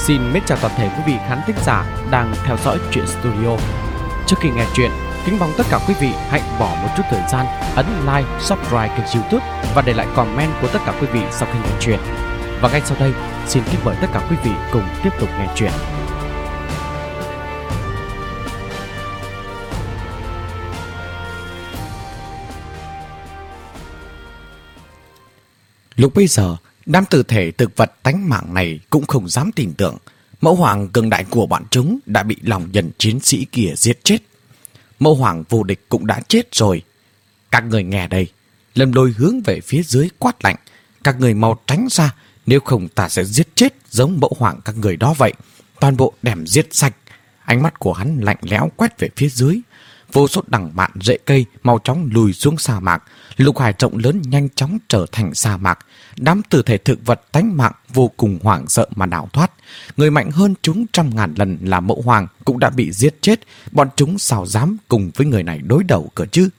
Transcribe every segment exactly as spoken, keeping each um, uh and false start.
Xin mến chào toàn thể quý vị khán thính giả đang theo dõi Truyện Studio. Trước khi nghe chuyện, kính mong tất cả quý vị hãy bỏ một chút thời gian ấn like, subscribe kênh YouTube và để lại comment của tất cả quý vị sau khi nghe chuyện. Và ngay sau đây, xin kính mời tất cả quý vị cùng tiếp tục nghe chuyện. Lúc bây giờ, đám tử thể thực vật tánh mạng này cũng không dám tin tưởng mẫu hoàng cường đại của bọn chúng đã bị lòng nhân chiến sĩ kia giết chết. Mẫu hoàng vô địch cũng đã chết rồi. Các người nghe đây. Lâm Lôi hướng về phía dưới quát lạnh. Các người mau tránh ra, nếu không ta sẽ giết chết giống mẫu hoàng các người đó vậy. Toàn bộ đem giết sạch. Ánh mắt của hắn lạnh lẽo quét về phía dưới. Vô số đằng mạn rễ cây mau chóng lùi xuống sa mạc. Lục hải rộng lớn nhanh chóng trở thành sa mạc. Đám tử thể thực vật tánh mạng vô cùng hoảng sợ mà đào thoát. Người mạnh hơn chúng trăm ngàn lần là mẫu hoàng cũng đã bị giết chết. Bọn chúng sao dám cùng với người này đối đầu cơ chứ?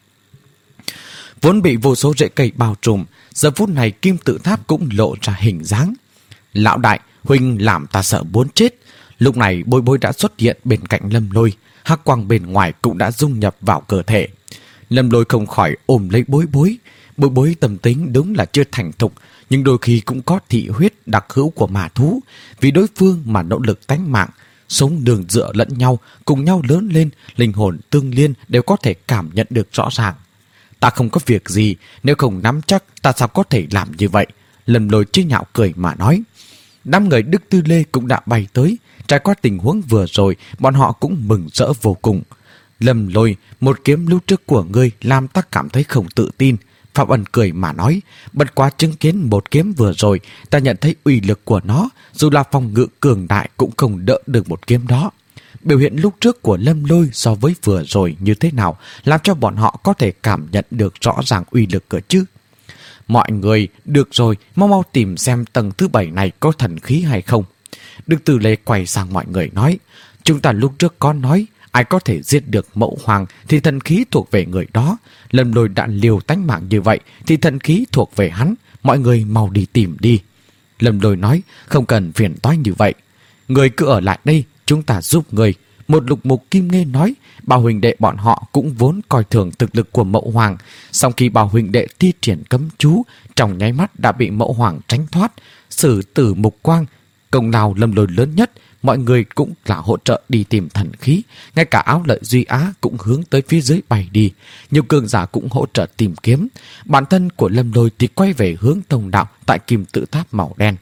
Vốn bị vô số rễ cây bao trùm, giờ phút này kim tự tháp cũng lộ ra hình dáng. Lão đại, huynh làm ta sợ muốn chết. Lúc này Bối Bối đã xuất hiện bên cạnh Lâm Lôi. Hắc quang bên ngoài cũng đã dung nhập vào cơ thể. Lâm Lôi không khỏi ôm lấy Bối Bối. Bối Bối tâm tính đúng là chưa thành thục, nhưng đôi khi cũng có thị huyết đặc hữu của ma thú. Vì đối phương mà nỗ lực tánh mạng, sống đường dựa lẫn nhau, cùng nhau lớn lên, linh hồn tương liên đều có thể cảm nhận được rõ ràng. Ta không có việc gì, nếu không nắm chắc ta sao có thể làm như vậy? Lâm Lôi chế nhạo cười mà nói. Đám người Đức Tư Lê cũng đã bay tới. Trải qua tình huống vừa rồi, bọn họ cũng mừng rỡ vô cùng. Lâm Lôi, một kiếm lúc trước của ngươi làm ta cảm thấy không tự tin. Phạm Ân cười mà nói, bất quá chứng kiến một kiếm vừa rồi, ta nhận thấy uy lực của nó, dù là phòng ngự cường đại cũng không đỡ được một kiếm đó. Biểu hiện lúc trước của Lâm Lôi so với vừa rồi như thế nào, làm cho bọn họ có thể cảm nhận được rõ ràng uy lực cơ chứ. Mọi người, được rồi, mau mau tìm xem tầng thứ bảy này có thần khí hay không. Đức Tư Lê quay sang mọi người nói, chúng ta lúc trước có nói, ai có thể giết được mẫu hoàng thì thần khí thuộc về người đó. Lâm Lôi đã liều tánh mạng như vậy thì thần khí thuộc về hắn. Mọi người mau đi tìm đi. Lâm Lôi nói, không cần phiền toái như vậy. Người cứ ở lại đây, chúng ta giúp người. Một lục mục kim nghe nói, bảo huynh đệ bọn họ cũng vốn coi thường thực lực của mẫu hoàng. Sau khi bảo huynh đệ thi triển cấm chú, trong nháy mắt đã bị mẫu hoàng tránh thoát. Sử tử mục quang, công lao Lâm Lôi lớn nhất. Mọi người cũng là hỗ trợ đi tìm thần khí. Ngay cả Áo Lợi Duy Á cũng hướng tới phía dưới bay đi. Nhiều cường giả cũng hỗ trợ tìm kiếm. Bản thân của Lâm Lôi thì quay về hướng thông đạo tại kim tự tháp màu đen.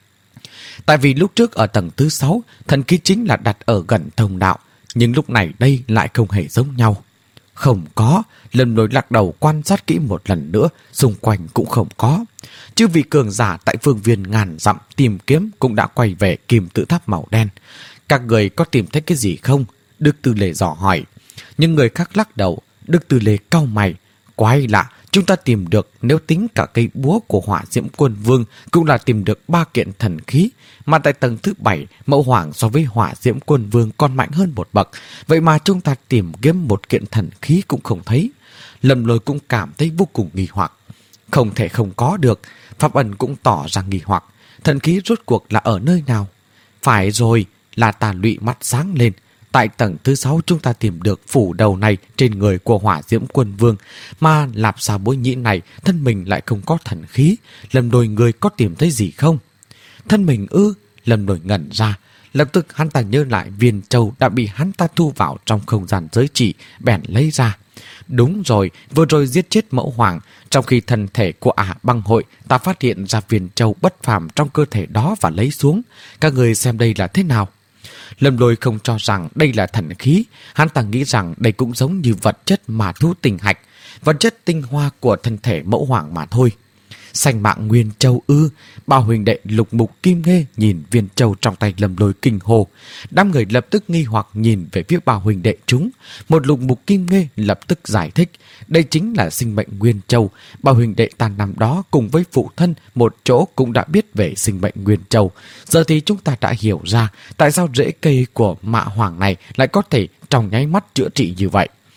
Tại vì lúc trước ở tầng thứ sáu, thần khí chính là đặt ở gần thông đạo. Nhưng lúc này đây lại không hề giống nhau. Không có. Lâm Lôi lắc đầu quan sát kỹ một lần nữa, xung quanh cũng không có. Chứ vị cường giả tại phương viên ngàn dặm tìm kiếm cũng đã quay về kim tự tháp màu đen. Các người có tìm thấy cái gì không? Đức Tư Lê dò hỏi. Nhưng người khác lắc đầu. Đức Tư Lê cau mày. Quái lạ, chúng ta tìm được, nếu tính cả cây búa của Hỏa Diễm Quân Vương, cũng là tìm được ba kiện thần khí. Mà tại tầng thứ bảy, mẫu hoàng so với Hỏa Diễm Quân Vương còn mạnh hơn một bậc. Vậy mà chúng ta tìm kiếm một kiện thần khí cũng không thấy. Lâm Lôi cũng cảm thấy vô cùng nghi hoặc. Không thể không có được. Pháp Ân cũng tỏ ra nghi hoặc. Thần khí rốt cuộc là ở nơi nào? Phải rồi, là Tà Lụy mắt sáng lên. Tại tầng thứ sáu chúng ta tìm được phủ đầu này trên người của Hỏa Diễm Quân Vương. Mà Lạp Xà Bối Nhĩ này thân mình lại không có thần khí. Lâm Lôi người có tìm thấy gì không? Thân mình ư? Lâm Lôi ngẩn ra. Lập tức hắn ta nhớ lại viên châu đã bị hắn ta thu vào trong không gian giới chỉ, bèn lấy ra. Đúng rồi, vừa rồi giết chết mẫu hoàng, trong khi thân thể của ả băng hội, ta phát hiện ra viên châu bất phàm trong cơ thể đó và lấy xuống. Các người xem đây là thế nào? Lâm Lôi không cho rằng đây là thần khí, hắn ta nghĩ rằng đây cũng giống như vật chất mà thú tinh hạch, vật chất tinh hoa của thân thể mẫu hoàng mà thôi. Sanh mạng nguyên châu ư? Bao huynh đệ Lục Mục Kim Nghê nhìn viên châu trong tay Lâm Lôi kinh hồ. Đám người lập tức nghi hoặc nhìn về phía bao huynh đệ chúng. Một Lục Mục Kim Nghê lập tức giải thích, đây chính là sinh mệnh nguyên châu. Bao huynh đệ ta năm đó cùng với phụ thân một chỗ cũng đã biết về sinh mệnh nguyên châu. Giờ thì chúng ta đã hiểu ra tại sao rễ cây của mạ hoàng này lại có thể trong nháy mắt chữa trị như vậy.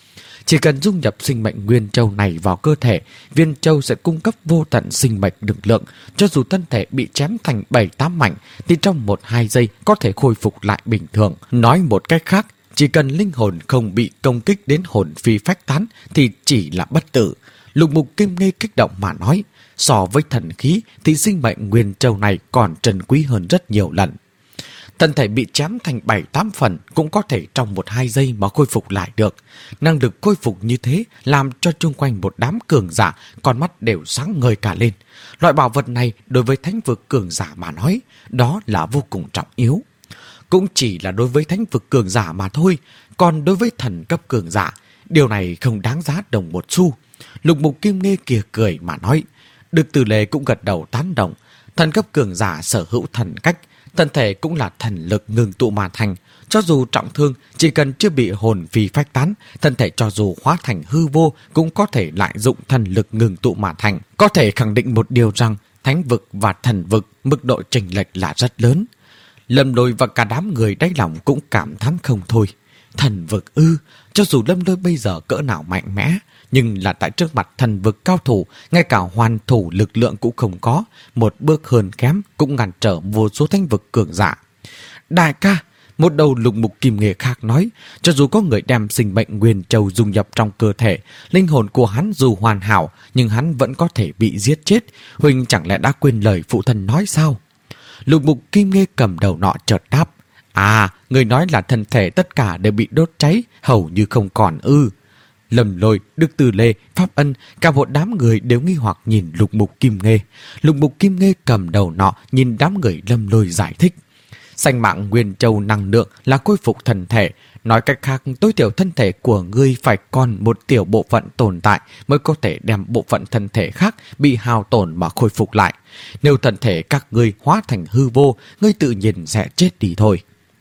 Chỉ cần dung nhập sinh mệnh nguyên châu này vào cơ thể, viên châu sẽ cung cấp vô tận sinh mệnh lực lượng. Cho dù thân thể bị chém thành bảy tám mảnh, thì trong một hai giây có thể khôi phục lại bình thường. Nói một cách khác, chỉ cần linh hồn không bị công kích đến hồn phi phách tán thì chỉ là bất tử. Lục Mục Kim Nghe kích động mà nói, so với thần khí thì sinh mệnh nguyên châu này còn trân quý hơn rất nhiều lần. Thân thể bị chém thành bảy tám phần cũng có thể trong một hai giây mà khôi phục lại được. Năng lực khôi phục như thế làm cho chung quanh một đám cường giả con mắt đều sáng ngời cả lên. Loại bảo vật này đối với thánh vực cường giả mà nói, đó là vô cùng trọng yếu. Cũng chỉ là đối với thánh vực cường giả mà thôi, còn đối với thần cấp cường giả, điều này không đáng giá đồng một xu. Lục Mục Kim Nghe kia cười mà nói. Được Từ Lê cũng gật đầu tán đồng. Thần cấp cường giả sở hữu thần cách, thân thể cũng là thần lực ngừng tụ mà thành. Cho dù trọng thương, chỉ cần chưa bị hồn phi phách tán, thân thể cho dù hóa thành hư vô cũng có thể lại dụng thần lực ngừng tụ mà thành. Có thể khẳng định một điều rằng thánh vực và thần vực mức độ chênh lệch là rất lớn. Lâm Lôi và cả đám người đáy lòng cũng cảm thán không thôi. Thần vực ư, cho dù Lâm Lôi bây giờ cỡ nào mạnh mẽ, nhưng là tại trước mặt thần vực cao thủ, ngay cả hoàn thủ lực lượng cũng không có, một bước hơn kém cũng ngăn trở vô số thánh vực cường giả. Đại ca, một đầu Lục Mục Kim Nghe khác nói, cho dù có người đem sinh mệnh nguyên châu dung nhập trong cơ thể, linh hồn của hắn dù hoàn hảo, nhưng hắn vẫn có thể bị giết chết. Huynh chẳng lẽ đã quên lời phụ thân nói sao? Lục Mục Kim Nghe cầm đầu nọ chợt đáp, à, người nói là thân thể tất cả đều bị đốt cháy, hầu như không còn ư? Lâm Lôi, Đức Từ Lê, Pháp Ân, cả một đám người đều nghi hoặc nhìn Lục Mục Kim Nghe. Lục Mục Kim Nghe cầm đầu nọ nhìn đám người Lâm Lôi giải thích. Sanh mạng nguyên châu năng lượng là khôi phục thân thể. Nói cách khác, tối thiểu thân thể của ngươi phải còn một tiểu bộ phận tồn tại mới có thể đem bộ phận thân thể khác bị hao tổn mà khôi phục lại. Nếu thân thể các ngươi hóa thành hư vô, ngươi tự nhiên sẽ chết đi thôi.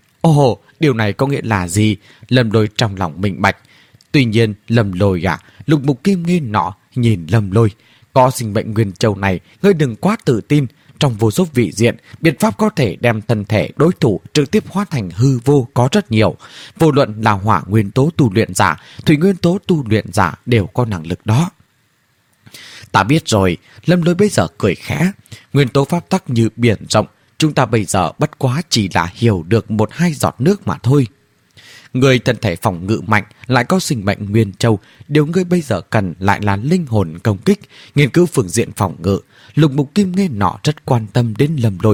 Ồ, điều này có nghĩa là gì? Lâm Lôi trong lòng minh bạch. Tuy nhiên, Lâm Lôi à, Lục Mục Kim Nghe nọ nhìn Lâm Lôi. Có sinh mệnh nguyên châu này, ngươi đừng quá tự tin. Trong vô số vị diện, biện pháp có thể đem thân thể đối thủ trực tiếp hóa thành hư vô có rất nhiều. Vô luận là hỏa nguyên tố tu luyện giả, thủy nguyên tố tu luyện giả đều có năng lực đó. Ta biết rồi, Lâm Lôi bây giờ cười khẽ. Nguyên tố pháp tắc như biển rộng, chúng ta bây giờ bất quá chỉ là hiểu được một hai giọt nước mà thôi. Người thân thể phòng ngự mạnh lại có sinh mệnh nguyên châu, điều ngươi bây giờ cần lại là linh hồn công kích, nghiên cứu phương diện phòng ngự. Lục Mục Kim Nghe nọ rất quan tâm đến Lâm Lôi.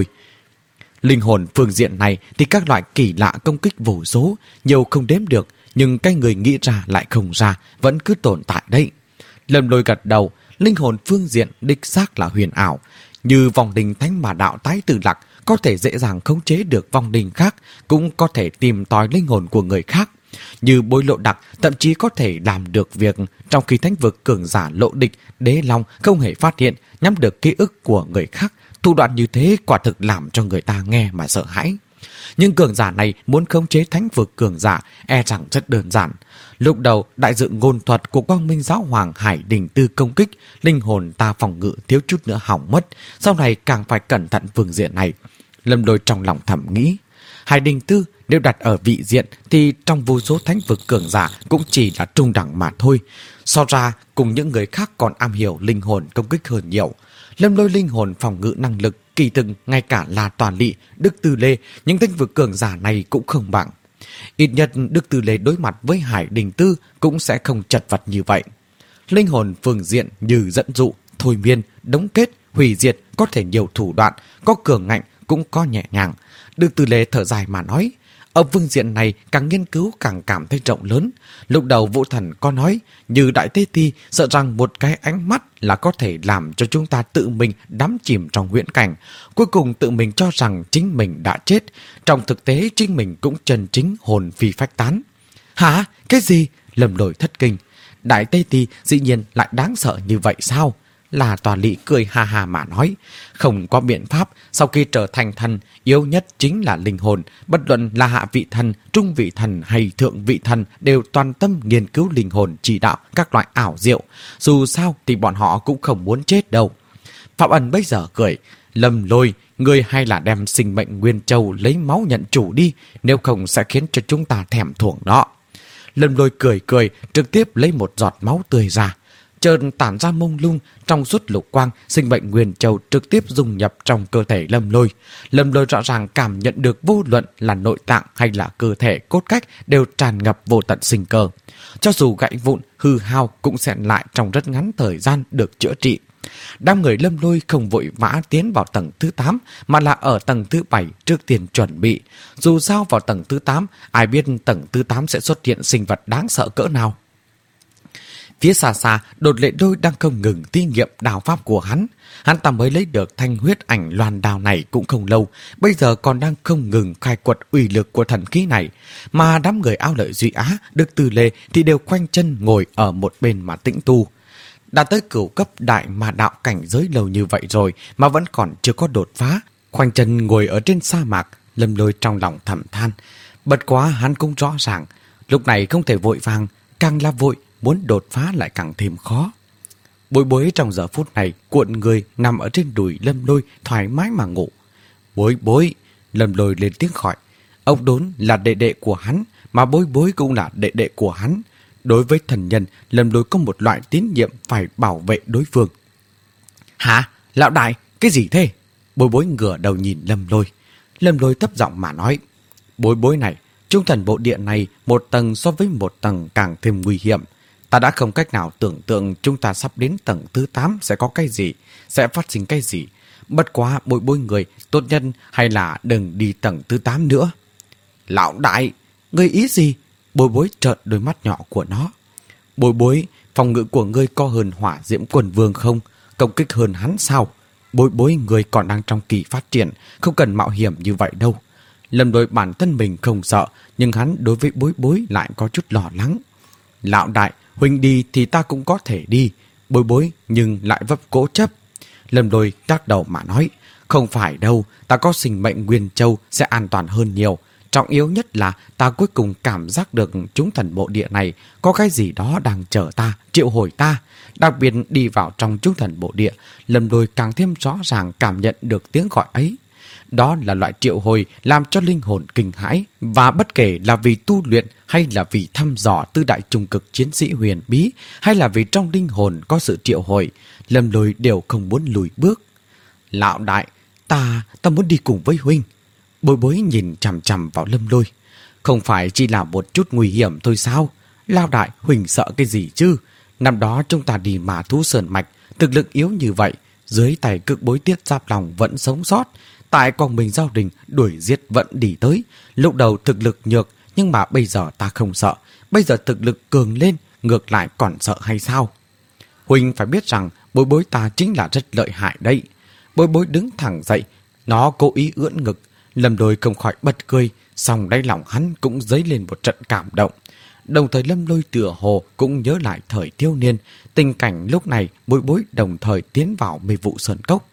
Linh hồn phương diện này thì các loại kỳ lạ công kích vô số, nhiều không đếm được, nhưng cái người nghĩ ra lại không ra, vẫn cứ tồn tại đấy. Lâm Lôi gật đầu, linh hồn phương diện đích xác là huyền ảo, như vòng đình thánh mà đạo tái tử lạc, có thể dễ dàng khống chế được vong linh khác, cũng có thể tìm tòi linh hồn của người khác. Như Bối Lộ Đặc thậm chí có thể làm được việc trong khi thánh vực cường giả Lộ Địch, Đế Long không hề phát hiện, nhắm được ký ức của người khác. Thủ đoạn như thế quả thực làm cho người ta nghe mà sợ hãi. Nhưng cường giả này muốn khống chế thánh vực cường giả e rằng rất đơn giản. Lúc đầu, đại dự ngôn thuật của Quang Minh Giáo Hoàng Hải Đình Tư công kích, linh hồn ta phòng ngự thiếu chút nữa hỏng mất. Sau này càng phải cẩn thận phương diện này. Lâm Lôi trong lòng thầm nghĩ, Hải Đình Tư nếu đặt ở vị diện thì trong vô số thánh vực cường giả cũng chỉ là trung đẳng mà thôi. So ra cùng những người khác còn am hiểu linh hồn công kích hơn nhiều. Lâm Lôi linh hồn phòng ngự năng lực kỳ thực ngay cả là Toàn Lị, Đức Từ Lê, những thánh vực cường giả này cũng không bằng. Ít nhất Đức Từ Lê đối mặt với Hải Đình Tư cũng sẽ không chật vật như vậy. Linh hồn phương diện như dẫn dụ, thôi miên, đóng kết, hủy diệt có thể nhiều thủ đoạn, có cường ngạnh cũng có nhẹ nhàng. Đức Từ Lê thở dài mà nói, ở phương diện này càng nghiên cứu càng cảm thấy rộng lớn. Lúc đầu Vũ Thần có nói, như Đại Tế Ti sợ rằng một cái ánh mắt là có thể làm cho chúng ta tự mình đắm chìm trong huyễn cảnh. Cuối cùng tự mình cho rằng chính mình đã chết. Trong thực tế chính mình cũng chân chính hồn phi phách tán. Hả? Cái gì? Lâm Lôi thất kinh. Đại Tế Ti dĩ nhiên lại đáng sợ như vậy sao? Là Toàn Lị cười ha ha mà nói, không có biện pháp, sau khi trở thành thần, yếu nhất chính là linh hồn. Bất luận là hạ vị thần, trung vị thần hay thượng vị thần đều toàn tâm nghiên cứu linh hồn chỉ đạo các loại ảo diệu. Dù sao thì bọn họ cũng không muốn chết đâu. Phạm Ân bây giờ cười, Lâm Lôi, ngươi hay là đem sinh mệnh nguyên châu lấy máu nhận chủ đi, nếu không sẽ khiến cho chúng ta thèm thuồng đó. Lâm Lôi cười cười, trực tiếp lấy một giọt máu tươi ra. Chợt tản ra mông lung, trong suốt lục quang, sinh mệnh Nguyên Châu trực tiếp dung nhập trong cơ thể Lâm Lôi. Lâm Lôi rõ ràng cảm nhận được vô luận là nội tạng hay là cơ thể cốt cách đều tràn ngập vô tận sinh cơ. Cho dù gãy vụn, hư hao cũng sẽ lại trong rất ngắn thời gian được chữa trị. Đám người Lâm Lôi không vội vã tiến vào tầng thứ tám, mà là ở tầng thứ bảy trước tiên chuẩn bị. Dù sao vào tầng thứ tám, ai biết tầng thứ tám sẽ xuất hiện sinh vật đáng sợ cỡ nào. Phía xa xa, Đột Lệ Lôi đang không ngừng thí nghiệm đào pháp của hắn. Hắn ta mới lấy được thanh huyết ảnh loan đào này cũng không lâu, bây giờ còn đang không ngừng khai quật uy lực của thần khí này. Mà đám người Ao Lợi Duy Á, Đức Tư Lê thì đều khoanh chân ngồi ở một bên mà tĩnh tu. Đã tới cửu cấp đại ma đạo cảnh giới lâu như vậy rồi mà vẫn còn chưa có đột phá. Khoanh chân ngồi ở trên sa mạc, Lâm Lôi trong lòng thầm than. Bất quá hắn cũng rõ ràng, lúc này không thể vội vàng, càng là vội muốn đột phá lại càng thêm khó. Bối Bối trong giờ phút này cuộn người nằm ở trên đùi Lâm Lôi thoải mái mà ngủ. Bối Bối, Lâm Lôi lên tiếng gọi. Ông Đốn là đệ đệ của hắn, mà Bối Bối cũng là đệ đệ của hắn. Đối với thần nhân, Lâm Lôi có một loại tín nhiệm phải bảo vệ đối phương. Hả? Lão đại, cái gì thế? Bối Bối ngửa đầu nhìn Lâm Lôi. Lâm Lôi thấp giọng mà nói. Bối Bối này, trung thần bộ địa này một tầng so với một tầng càng thêm nguy hiểm. Ta đã không cách nào tưởng tượng chúng ta sắp đến tầng thứ tám sẽ có cái gì, sẽ phát sinh cái gì. Bất quá Bối Bối người, tốt nhân hay là đừng đi tầng thứ tám nữa. Lão đại, ngươi ý gì? Bối Bối trợn đôi mắt nhỏ của nó. Bối Bối, phòng ngự của ngươi có hơn Hỏa Diễm Quần Vương không? Công kích hơn hắn sao? Bối Bối người còn đang trong kỳ phát triển, không cần mạo hiểm như vậy đâu. Lâm Lôi bản thân mình không sợ, nhưng hắn đối với Bối Bối lại có chút lo lắng. Lão đại, huynh đi thì ta cũng có thể đi. Bối Bối nhưng lại vấp cố chấp. Lâm Lôi lắc đầu mà nói. Không phải đâu, ta có sinh mệnh Nguyên Châu sẽ an toàn hơn nhiều. Trọng yếu nhất là ta cuối cùng cảm giác được chúng thần bộ địa này có cái gì đó đang chờ ta, triệu hồi ta. Đặc biệt đi vào trong chúng thần bộ địa, Lâm Lôi càng thêm rõ ràng cảm nhận được tiếng gọi ấy. Đó là loại triệu hồi làm cho linh hồn kinh hãi, và bất kể là vì tu luyện hay là vì thăm dò tư đại trung cực chiến sĩ huyền bí, hay là vì trong linh hồn có sự triệu hồi, Lâm Lôi đều không muốn lùi bước. Lão đại, ta, ta muốn đi cùng với huynh. Bối Bối nhìn chằm chằm vào Lâm Lôi. Không phải chỉ là một chút nguy hiểm thôi sao? Lão đại, huynh sợ cái gì chứ? Năm đó chúng ta đi mà thú sơn mạch, thực lực yếu như vậy, dưới tay Cực Bối Tiết Giáp Lòng vẫn sống sót. Tại Quang Minh Giao Đình đuổi giết vẫn đi tới. Lúc đầu thực lực nhược, nhưng mà bây giờ ta không sợ. Bây giờ thực lực cường lên, ngược lại còn sợ hay sao? Huynh phải biết rằng Bối Bối ta chính là rất lợi hại đấy. Bối Bối đứng thẳng dậy, nó cố ý ưỡn ngực. Lâm Lôi không khỏi bật cười, song đáy lòng hắn cũng dấy lên một trận cảm động. Đồng thời Lâm Lôi tựa hồ cũng nhớ lại thời thiếu niên, tình cảnh lúc này Bối Bối đồng thời tiến vào mê vụ sơn cốc.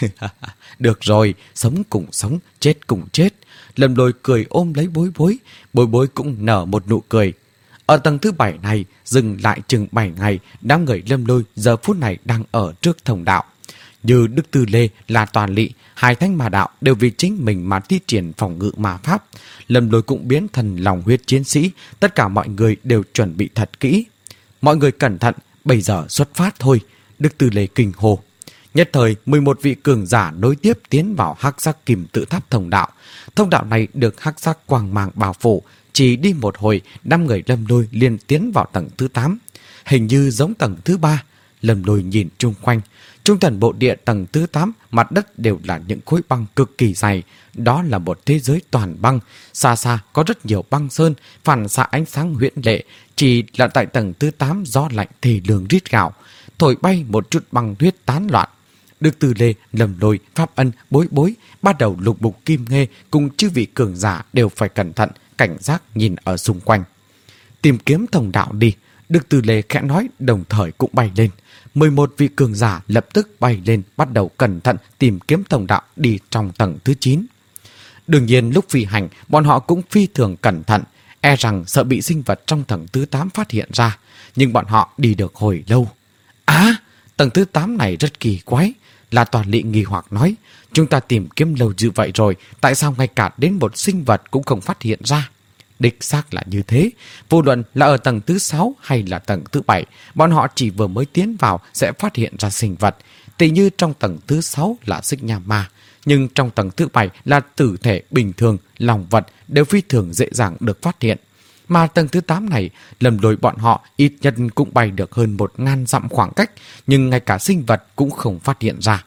Được rồi, sống cùng sống, chết cùng chết. Lâm Lôi cười ôm lấy Bối Bối, Bối Bối cũng nở một nụ cười. Ở tầng thứ bảy này, dừng lại chừng bảy ngày, đám người Lâm Lôi giờ phút này đang ở trước thông đạo. Như Đức Tư Lê, là Toàn Lị, hai thanh ma đạo đều vì chính mình mà thi triển phòng ngự ma pháp. Lâm Lôi cũng biến thành lòng huyết chiến sĩ, tất cả mọi người đều chuẩn bị thật kỹ. Mọi người cẩn thận, bây giờ xuất phát thôi. Đức Tư Lê kinh hô. Nhất thời, mười một vị cường giả nối tiếp tiến vào hắc sắc kim tự tháp thông đạo. Thông đạo này được hắc sắc quang mang bao phủ, chỉ đi một hồi, năm người Lâm Lôi liền tiến vào tầng thứ tám. Hình như giống tầng thứ ba. Lâm Lôi nhìn chung quanh. Trung thần bộ địa tầng thứ tám, mặt đất đều là những khối băng cực kỳ dày. Đó là một thế giới toàn băng. Xa xa có rất nhiều băng sơn, phản xạ ánh sáng huyễn lệ. Chỉ là tại tầng thứ tám gió lạnh thì lường rít gạo, thổi bay một chút băng tuyết tán loạn. Đức Tư Lê, Lâm Lôi, Pháp Ân, Bối Bối, bắt đầu Lục Bục, Kim Nghê cùng chư vị cường giả đều phải cẩn thận, cảnh giác nhìn ở xung quanh. Tìm kiếm thông đạo đi. Đức Tư Lê khẽ nói, đồng thời cũng bay lên. mười một vị cường giả lập tức bay lên, bắt đầu cẩn thận tìm kiếm thông đạo đi trong tầng thứ chín. Đương nhiên lúc phi hành, bọn họ cũng phi thường cẩn thận, e rằng sợ bị sinh vật trong tầng thứ tám phát hiện ra. Nhưng bọn họ đi được hồi lâu. À, tầng thứ tám này rất kỳ quái. Là Toàn Lị nghi hoặc nói, chúng ta tìm kiếm lâu như vậy rồi, tại sao ngay cả đến một sinh vật cũng không phát hiện ra? Đích xác là như thế. Vô luận là ở tầng thứ sáu hay là tầng thứ bảy, bọn họ chỉ vừa mới tiến vào sẽ phát hiện ra sinh vật. Tỉ như trong tầng thứ sáu là xích nha ma, nhưng trong tầng thứ bảy là tử thể bình thường, lòng vật đều phi thường dễ dàng được phát hiện. Mà tầng thứ tám này, Lâm Lôi bọn họ ít nhất cũng bay được hơn một ngàn dặm khoảng cách, nhưng ngay cả sinh vật cũng không phát hiện ra.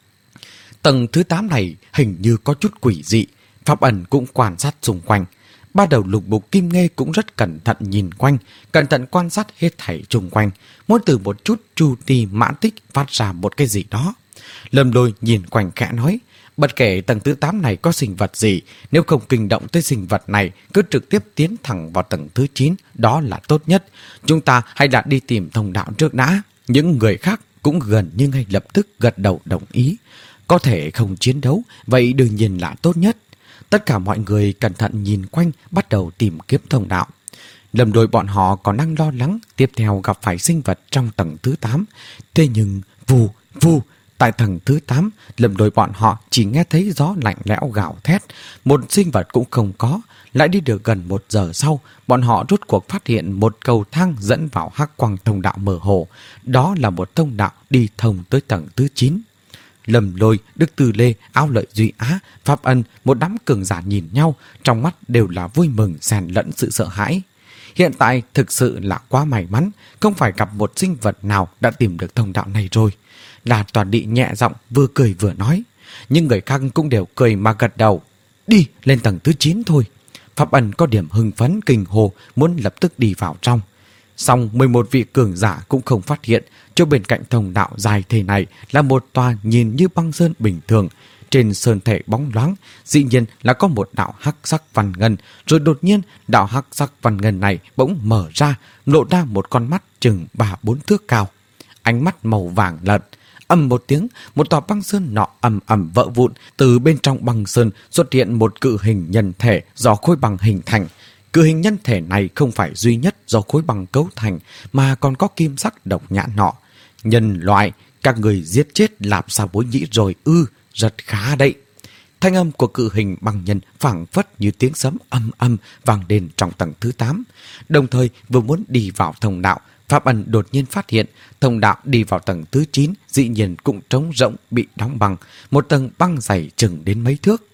Tầng thứ tám này hình như có chút quỷ dị, Pháp Ẩn cũng quan sát xung quanh. Ba đầu lục bục Kim Nghê cũng rất cẩn thận nhìn quanh, cẩn thận quan sát hết thảy xung quanh, muốn từ một chút chu ti mã tích phát ra một cái gì đó. Lâm Lôi nhìn quanh khẽ nói, bất kể tầng thứ tám này có sinh vật gì, nếu không kinh động tới sinh vật này, cứ trực tiếp tiến thẳng vào tầng thứ chín, đó là tốt nhất. Chúng ta hãy đã đi tìm thông đạo trước đã. Những người khác cũng gần như ngay lập tức gật đầu đồng ý. Có thể không chiến đấu, vậy đương nhiên là tốt nhất. Tất cả mọi người cẩn thận nhìn quanh, bắt đầu tìm kiếm thông đạo. Lâm Lôi bọn họ còn đang lo lắng tiếp theo gặp phải sinh vật trong tầng thứ tám. Thế nhưng vù vù, tại tầng thứ tám, Lâm Lôi bọn họ chỉ nghe thấy gió lạnh lẽo gào thét, một sinh vật cũng không có. Lại đi được gần một giờ sau, bọn họ rốt cuộc phát hiện một cầu thang dẫn vào hắc quang thông đạo mơ hồ. Đó là một thông đạo đi thông tới tầng thứ chín. Lâm Lôi, Đức Tư Lê, Áo Lợi Duy Á, Pháp Ân, một đám cường giả nhìn nhau, trong mắt đều là vui mừng xen lẫn sự sợ hãi. Hiện tại thực sự là quá may mắn, không phải gặp một sinh vật nào đã tìm được thông đạo này rồi. Là Toàn Đị nhẹ giọng vừa cười vừa nói, nhưng người khác cũng đều cười mà gật đầu. Đi lên tầng thứ chín thôi. Pháp Ân có điểm hưng phấn kinh hồ, muốn lập tức đi vào trong. Xong mười một vị cường giả cũng không phát hiện, cho bên cạnh thông đạo dài thế này là một tòa nhìn như băng sơn bình thường. Trên sơn thể bóng loáng, dĩ nhiên là có một đạo hắc sắc văn ngân, rồi đột nhiên đạo hắc sắc văn ngân này bỗng mở ra, lộ ra một con mắt chừng ba bốn thước cao. Ánh mắt màu vàng lợn, ầm một tiếng, một tòa băng sơn nọ ầm ầm vỡ vụn, từ bên trong băng sơn xuất hiện một cự hình nhân thể do khối băng hình thành. Cự hình nhân thể này không phải duy nhất do khối băng cấu thành, mà còn có kim sắc độc nhãn nọ. Nhân loại, các người giết chết Lạp Sa Bối Nhĩ rồi ư, rất khá đấy. Thanh âm của cự hình băng nhân phảng phất như tiếng sấm âm âm vang lên trong tầng thứ tám. Đồng thời vừa muốn đi vào thông đạo, Pháp Ân đột nhiên phát hiện thông đạo đi vào tầng thứ chín dĩ nhiên cũng trống rỗng bị đóng băng, một tầng băng dày chừng đến mấy thước.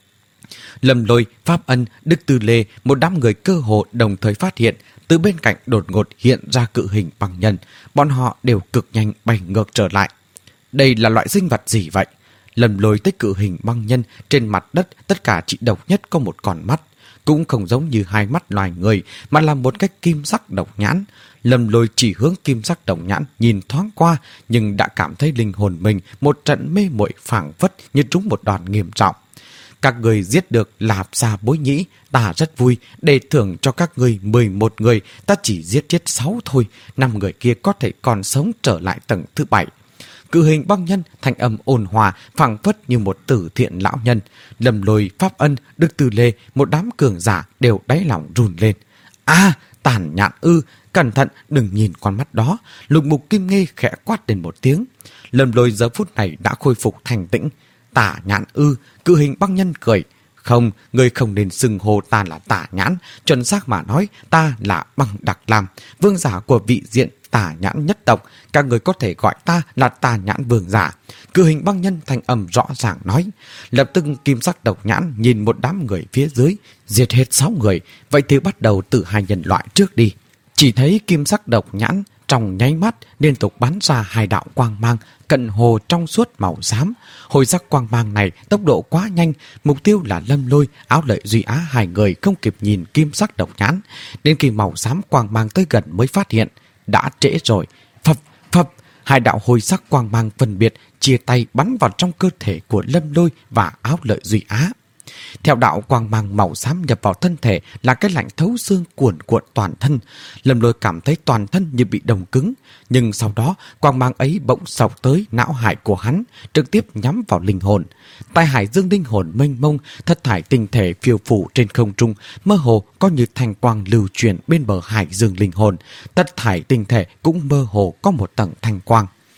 Lâm Lôi, Pháp Ân, Đức Tư Lê, một đám người cơ hồ đồng thời phát hiện, từ bên cạnh đột ngột hiện ra cự hình băng nhân, bọn họ đều cực nhanh bay ngược trở lại. Đây là loại sinh vật gì vậy? Lâm Lôi tới cự hình băng nhân, trên mặt đất tất cả chỉ độc nhất có một con mắt, cũng không giống như hai mắt loài người, mà là một cái kim sắc độc nhãn. Lâm Lôi chỉ hướng kim sắc độc nhãn nhìn thoáng qua, nhưng đã cảm thấy linh hồn mình một trận mê muội phảng phất như trúng một đòn nghiêm trọng. Các người giết được Lạp Sa Bối Nhĩ, ta rất vui, để thưởng cho các người mười một người, ta chỉ giết chết sáu thôi, năm người kia có thể còn sống trở lại tầng thứ bảy. Cự hình băng nhân thanh âm ôn hòa, phảng phất như một tử thiện lão nhân. Lâm Lôi, Pháp Ân, Đức Tư Lê, một đám cường giả đều đáy lòng run lên. À, tàn nhạn ư, cẩn thận đừng nhìn con mắt đó. Lục Mục Kim Nghê khẽ quát lên một tiếng. Lâm Lôi giờ phút này đã khôi phục thành tĩnh. Tả nhãn ư, cự hình băng nhân cười. Không, người không nên xưng hô ta là Tả Nhãn, chuẩn xác mà nói ta là Băng Đặc Lam, vương giả của vị diện Tả Nhãn nhất tộc, các người có thể gọi ta là Tả Nhãn vương giả. Cự hình băng nhân thanh âm rõ ràng nói. Lập tức kim sắc độc nhãn nhìn một đám người phía dưới, diệt hết sáu người, vậy thì bắt đầu từ hai nhân loại trước đi. Chỉ thấy kim sắc độc nhãn trong nháy mắt liên tục bắn ra hai đạo quang mang cận hồ trong suốt màu xám. Hồi sắc quang mang này tốc độ quá nhanh, mục tiêu là Lâm Lôi, Áo Lợi Duy Á hai người không kịp nhìn kim sắc độc nhãn, đến khi màu xám quang mang tới gần mới phát hiện đã trễ rồi. Phập phập, hai đạo hồi sắc quang mang phân biệt chia tay bắn vào trong cơ thể của Lâm Lôi và Áo Lợi Duy Á. Theo đạo quang mang màu xám nhập vào thân thể là cái lạnh thấu xương cuồn cuộn toàn thân. Lâm Lôi cảm thấy toàn thân như bị đông cứng, nhưng sau đó quang mang ấy bỗng sộc tới não hải của hắn, trực tiếp nhắm vào linh hồn. Tại hải dương linh hồn mênh mông, thất thải tinh thể phiêu phủ trên không trung, mơ hồ có như thanh quang lưu chuyển bên bờ hải dương linh hồn. Thất thải tinh thể cũng mơ hồ có một tầng thanh quang.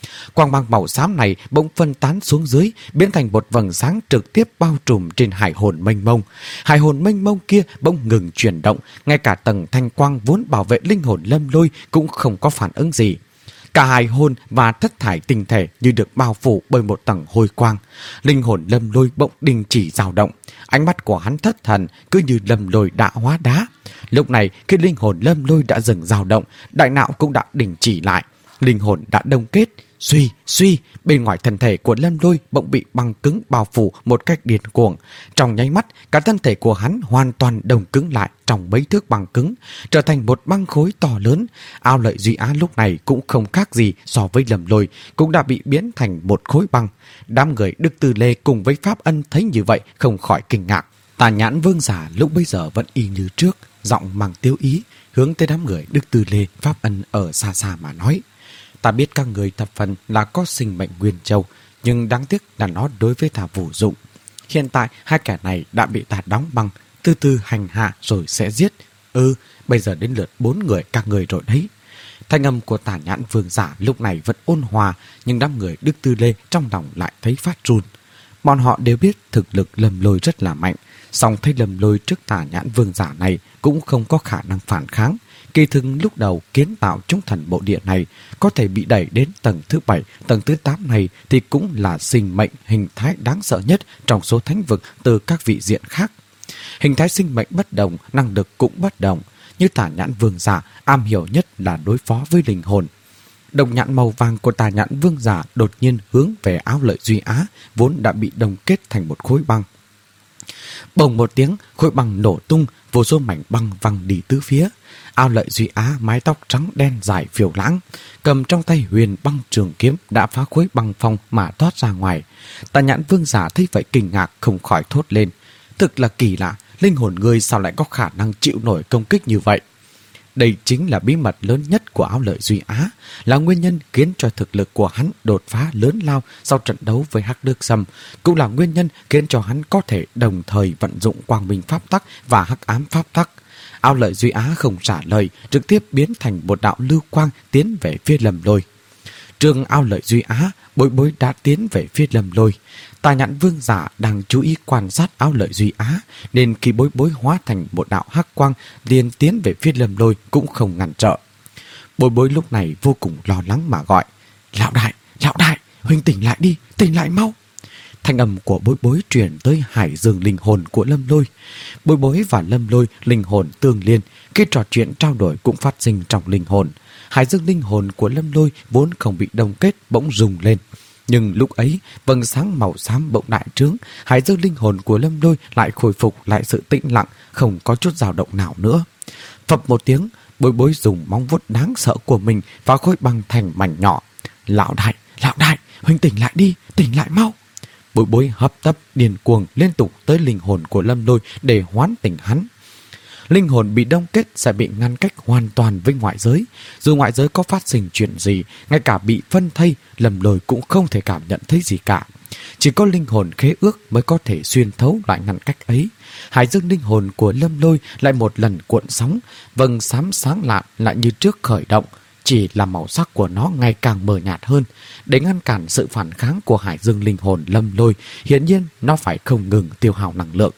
Quang mang màu xám này bỗng phân tán xuống dưới, biến thành một vầng sáng trực tiếp bao trùm trên hải hồn mênh mông. Hải hồn mênh mông kia bỗng ngừng chuyển động, ngay cả tầng thanh quang vốn bảo vệ linh hồn Lâm Lôi cũng không có phản ứng gì. Cả hải hồn và thất thải tinh thể như được bao phủ bởi một tầng hôi quang. Linh hồn Lâm Lôi bỗng đình chỉ dao động, ánh mắt của hắn thất thần, cứ như Lâm Lôi đã hóa đá. Lúc này, khi linh hồn Lâm Lôi đã dừng dao động, đại não cũng đã đình chỉ lại. Linh hồn đã đông kết. Suy, suy, bên ngoài thân thể của Lâm Lôi bỗng bị băng cứng bao phủ một cách điên cuồng. Trong nháy mắt, cả thân thể của hắn hoàn toàn đông cứng lại trong mấy thước băng cứng, trở thành một băng khối to lớn. Ao Lợi Duy Á lúc này cũng không khác gì so với Lâm Lôi, cũng đã bị biến thành một khối băng. Đám người Đức Tư Lê cùng với Pháp Ân thấy như vậy không khỏi kinh ngạc. Tà Nhãn Vương giả lúc bấy giờ vẫn y như trước, giọng mang tiêu ý, hướng tới đám người Đức Tư Lê, Pháp Ân ở xa xa mà nói: Ta biết các người thập phần là có sinh mệnh nguyên châu, nhưng đáng tiếc là nó đối với ta vô dụng. Hiện tại hai kẻ này đã bị ta đóng băng, từ từ hành hạ rồi sẽ giết. Ừ, bây giờ đến lượt bốn người các người rồi đấy. Thanh âm của Tà Nhãn Vương giả lúc này vẫn ôn hòa, nhưng đám người Đức Tư Lê trong lòng lại thấy phát run. Bọn họ đều biết thực lực Lâm Lôi rất là mạnh, song thấy Lâm Lôi trước Tà Nhãn Vương giả này cũng không có khả năng phản kháng. Kỳ thực lúc đầu kiến tạo chúng thần bộ địa này có thể bị đẩy đến tầng thứ bảy, tầng thứ tám này thì cũng là sinh mệnh hình thái đáng sợ nhất trong số thánh vực từ các vị diện khác. Hình thái sinh mệnh bất đồng, năng lực cũng bất đồng, như Tà Nhãn Vương giả am hiểu nhất là đối phó với linh hồn. Đồng nhãn màu vàng của Tà Nhãn Vương giả đột nhiên hướng về Áo Lợi Duy Á, vốn đã bị đông kết thành một khối băng. Bỗng một tiếng, khối băng nổ tung, vô số mảnh băng văng đi tứ phía. Ao Lợi Duy Á mái tóc trắng đen dài phiêu lãng, cầm trong tay huyền băng trường kiếm đã phá khối băng phong mà thoát ra ngoài. Tà Nhãn Vương giả thấy vậy kinh ngạc không khỏi thốt lên: thực là kỳ lạ, linh hồn người sao lại có khả năng chịu nổi công kích như vậy? Đây chính là bí mật lớn nhất của Áo Lợi Duy Á, là nguyên nhân khiến cho thực lực của hắn đột phá lớn lao sau trận đấu với Hắc Đức Sâm, cũng là nguyên nhân khiến cho hắn có thể đồng thời vận dụng Quang Minh Pháp Tắc và Hắc Ám Pháp Tắc. Ao Lợi Duy Á không trả lời, trực tiếp biến thành một đạo lưu quang tiến về phía Lâm Lôi. Trường Ao Lợi Duy Á, Bối Bối đã tiến về phía Lâm Lôi. Tà Nhãn Vương giả đang chú ý quan sát Ao Lợi Duy Á, nên khi Bối Bối hóa thành một đạo hắc quang liền tiến về phía Lâm Lôi cũng không ngăn trở. Bối Bối lúc này vô cùng lo lắng mà gọi: Lão đại, lão đại, huynh tỉnh lại đi, tỉnh lại mau. Thanh âm của Bối Bối truyền tới hải dương linh hồn của Lâm Lôi. Bối Bối và Lâm Lôi linh hồn tương liên, khi trò chuyện trao đổi cũng phát sinh trong linh hồn. Hải dương linh hồn của Lâm Lôi vốn không bị đông kết bỗng rung lên. Nhưng lúc ấy, vầng sáng màu xám bỗng đại trướng, hải dương linh hồn của Lâm Lôi lại khôi phục lại sự tĩnh lặng, không có chút dao động nào nữa. Phập một tiếng, Bối Bối dùng móng vuốt đáng sợ của mình phá khối băng thành mảnh nhỏ. Lão đại, lão đại, huynh tỉnh lại đi, tỉnh lại mau. Bối Bối hấp tấp điên cuồng liên tục tới linh hồn của Lâm Lôi để hoán tỉnh hắn. Linh hồn bị đông kết sẽ bị ngăn cách hoàn toàn với ngoại giới. Dù ngoại giới có phát sinh chuyện gì, ngay cả bị phân thây, Lâm Lôi cũng không thể cảm nhận thấy gì cả. Chỉ có linh hồn khế ước mới có thể xuyên thấu lại ngăn cách ấy. Hải dương linh hồn của Lâm Lôi lại một lần cuộn sóng, vầng xám sáng lạn lại như trước khởi động. Chỉ là màu sắc của nó ngày càng mờ nhạt hơn. Để ngăn cản sự phản kháng của hải dương linh hồn Lâm Lôi, hiển nhiên nó phải không ngừng tiêu hao năng lượng.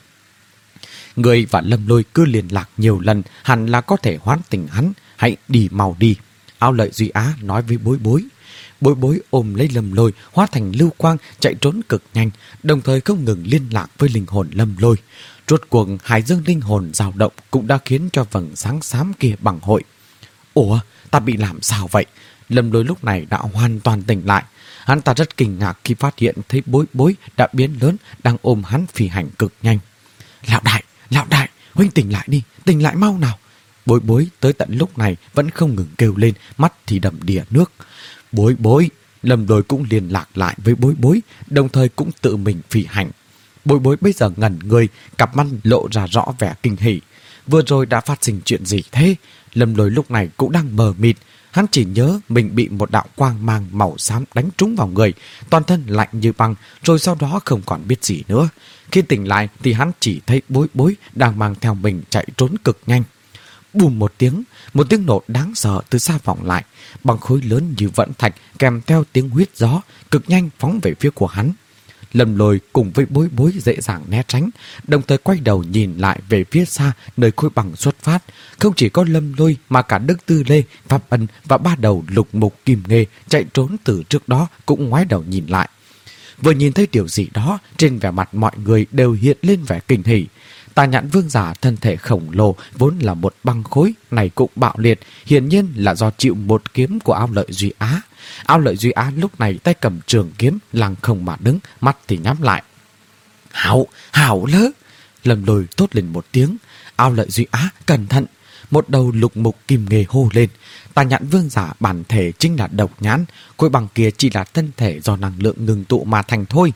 Người và Lâm Lôi cứ liên lạc nhiều lần, hẳn là có thể hoán tỉnh hắn. Hãy đi mau đi. Ao Lợi Duy Á nói với Bối Bối. Bối Bối ôm lấy Lâm Lôi, hóa thành lưu quang chạy trốn cực nhanh, đồng thời không ngừng liên lạc với linh hồn Lâm Lôi. Rốt cuộc hải dương linh hồn dao động cũng đã khiến cho vầng sáng xám kia bằng hội. Ủa, ta bị làm sao vậy? Lâm Lôi lúc này đã hoàn toàn tỉnh lại. Hắn ta rất kinh ngạc khi phát hiện thấy Bối Bối đã biến lớn, đang ôm hắn phi hành cực nhanh. Lão đại, lão đại, huynh tỉnh lại đi, tỉnh lại mau nào. Bối Bối tới tận lúc này vẫn không ngừng kêu lên, mắt thì đầm đìa nước. Bối Bối, Lâm Lôi cũng liên lạc lại với Bối Bối, đồng thời cũng tự mình phi hành. Bối Bối bây giờ ngẩn người, cặp mắt lộ ra rõ vẻ kinh hỉ. Vừa rồi đã phát sinh chuyện gì thế? Lâm Lôi lúc này cũng đang mờ mịt. Hắn chỉ nhớ mình bị một đạo quang mang màu xám đánh trúng vào người, toàn thân lạnh như băng, rồi sau đó không còn biết gì nữa. Khi tỉnh lại thì hắn chỉ thấy Bối Bối đang mang theo mình chạy trốn cực nhanh. Bùm một tiếng, một tiếng nổ đáng sợ từ xa vọng lại, bằng khối lớn như vẫn thạch kèm theo tiếng huýt gió, cực nhanh phóng về phía của hắn. Lâm Lôi cùng với Bối Bối dễ dàng né tránh, đồng thời quay đầu nhìn lại về phía xa nơi khối băng xuất phát. Không chỉ có Lâm Lôi mà cả Đức Tư Lê, Pháp Ân và ba đầu Lục Mục Kim Nghê chạy trốn từ trước đó cũng ngoái đầu nhìn lại. Vừa nhìn thấy điều gì đó, trên vẻ mặt mọi người đều hiện lên vẻ kinh hỉ. Tà Nhãn Vương giả thân thể khổng lồ vốn là một băng khối này cũng bạo liệt, hiển nhiên là do chịu một kiếm của Ao Lợi Duy Á. Ao Lợi Duy Á lúc này tay cầm trường kiếm, lăng không mà đứng, mắt thì nhắm lại. Hảo, hảo lớ! Lâm Lôi thốt lên một tiếng. Ao Lợi Duy Á, cẩn thận! Một đầu Lục Mục Kim Nghê hô lên. Tà Nhãn Vương giả bản thể chính là độc nhãn, khối băng kia chỉ là thân thể do năng lượng ngừng tụ mà thành thôi.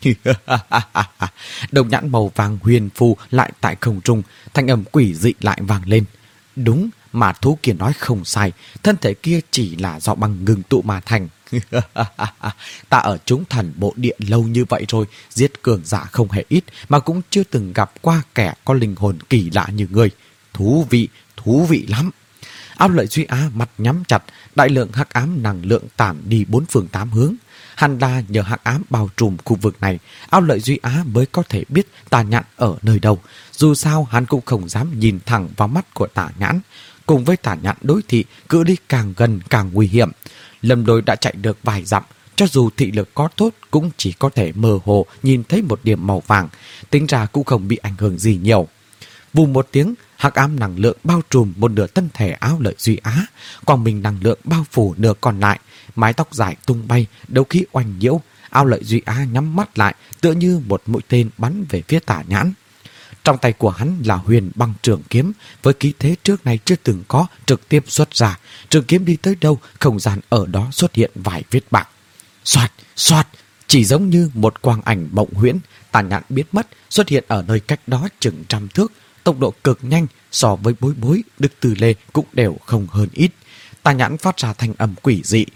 Độc nhãn màu vàng huyền phù lại tại không trung, thanh âm quỷ dị lại vang lên. Đúng mà thú kia nói không sai, thân thể kia chỉ là do băng ngừng tụ mà thành. Ta ở chúng thần bộ địa lâu như vậy rồi, giết cường giả không hề ít mà cũng chưa từng gặp qua kẻ có linh hồn kỳ lạ như ngươi. Thú vị, thú vị lắm. Ao Lợi Duy Á mặt nhắm chặt, đại lượng hắc ám năng lượng tản đi bốn phương tám hướng. Hẳn là nhờ hắc ám bao trùm khu vực này, Ao Lợi Duy Á mới có thể biết Tà Nhãn ở nơi đâu. Dù sao hắn cũng không dám nhìn thẳng vào mắt của Tà Nhãn. Cùng với Tà Nhãn đối thị, cự ly càng gần càng nguy hiểm. Lâm Lôi đã chạy được vài dặm, cho dù thị lực có tốt cũng chỉ có thể mơ hồ nhìn thấy một điểm màu vàng, tính ra cũng không bị ảnh hưởng gì nhiều. Vù một tiếng, hắc ám năng lượng bao trùm một nửa thân thể Ao Lợi Duy Á, quang minh năng lượng bao phủ nửa còn lại, mái tóc dài tung bay, đấu khí oanh nhiễu. Ao Lợi Duy Á nhắm mắt lại, tựa như một mũi tên bắn về phía Tà Nhãn. Trong tay của hắn là huyền băng trường kiếm, với khí thế trước nay chưa từng có trực tiếp xuất ra. Trường kiếm đi tới đâu, không gian ở đó xuất hiện vài vết bạc. Xoạt, xoạt, chỉ giống như một quang ảnh mộng huyễn. Tà Nhãn biến mất, xuất hiện ở nơi cách đó chừng trăm thước, tốc độ cực nhanh, so với Bối Bối, Đức Tư Lê cũng đều không hơn ít. Tà Nhãn phát ra thanh âm quỷ dị.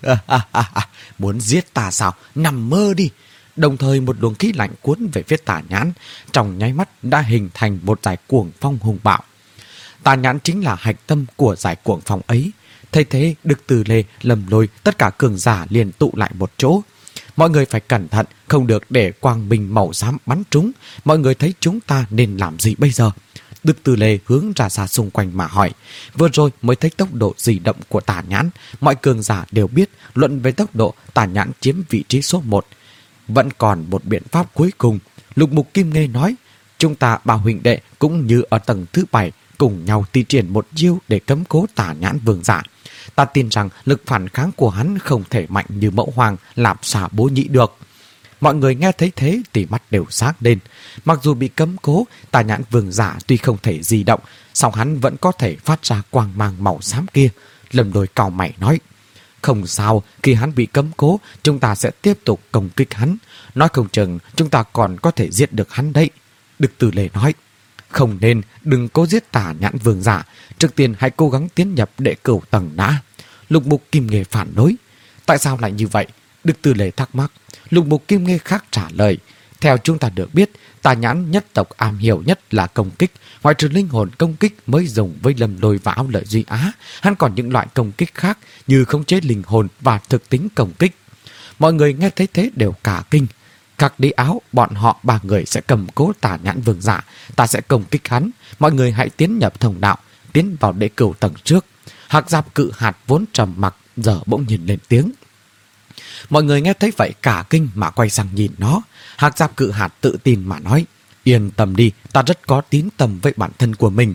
Muốn giết ta sao? Nằm mơ đi! Đồng thời một luồng khí lạnh cuốn về phía Tà Nhãn, trong nháy mắt đã hình thành một dải cuồng phong hùng bạo. Tà Nhãn chính là hạch tâm của dải cuồng phong ấy. Thay thế, Đức Tư Lê, Lâm Lôi, tất cả cường giả liền tụ lại một chỗ. Mọi người phải cẩn thận, không được để quang minh màu xám bắn trúng. Mọi người thấy chúng ta nên làm gì bây giờ? Đức Tư Lê hướng ra xa xung quanh mà hỏi. Vừa rồi mới thấy tốc độ di động của Tà Nhãn. Mọi cường giả đều biết, luận về tốc độ, Tà Nhãn chiếm vị trí số một. Vẫn còn một biện pháp cuối cùng. Lục Mục Kim Nghê nói, chúng ta ba huynh đệ cũng như ở tầng thứ bảy, cùng nhau thi triển một chiêu để cấm cố Tà Nhãn Vương giả. Ta tin rằng lực phản kháng của hắn không thể mạnh như Mẫu Hoàng làm xả bố nhị được. Mọi người nghe thấy thế thì mắt đều sáng lên. Mặc dù bị cấm cố, Tà Nhãn Vương giả tuy không thể di động, song hắn vẫn có thể phát ra quang mang màu xám kia. Lâm Lôi cau mày nói, không sao, khi hắn bị cấm cố, chúng ta sẽ tiếp tục công kích hắn. Nói không chừng chúng ta còn có thể giết được hắn đấy. Đức Tư Lê nói, không nên, đừng cố giết Tà Nhãn Vương giả, trước tiên hãy cố gắng tiến nhập đệ cửu tầng đã. Lục Mục Kim Nghê phản đối. Tại sao lại như vậy? Đức Tư Lê thắc mắc. Lục Mục Kim Nghê khác trả lời, theo chúng ta được biết, Tà Nhãn nhất tộc am hiểu nhất là công kích, ngoại trừ linh hồn công kích mới dùng với Lâm Lôi và Ao Lợi Duy Á, hắn còn những loại công kích khác như khống chế linh hồn và thực tính công kích. Mọi người nghe thấy thế đều cả kinh. Các đi áo, bọn họ ba người sẽ cầm cố Tà Nhãn Vương giả, ta sẽ công kích hắn. Mọi người hãy tiến nhập thông đạo, tiến vào đệ cửu tầng trước. Hạc Giáp Cự Hạt vốn trầm mặc, giờ bỗng nhìn lên tiếng. Mọi người nghe thấy vậy cả kinh mà quay sang nhìn nó. Hạc Giáp Cự Hạt tự tin mà nói, yên tâm đi, ta rất có tín tâm với bản thân của mình.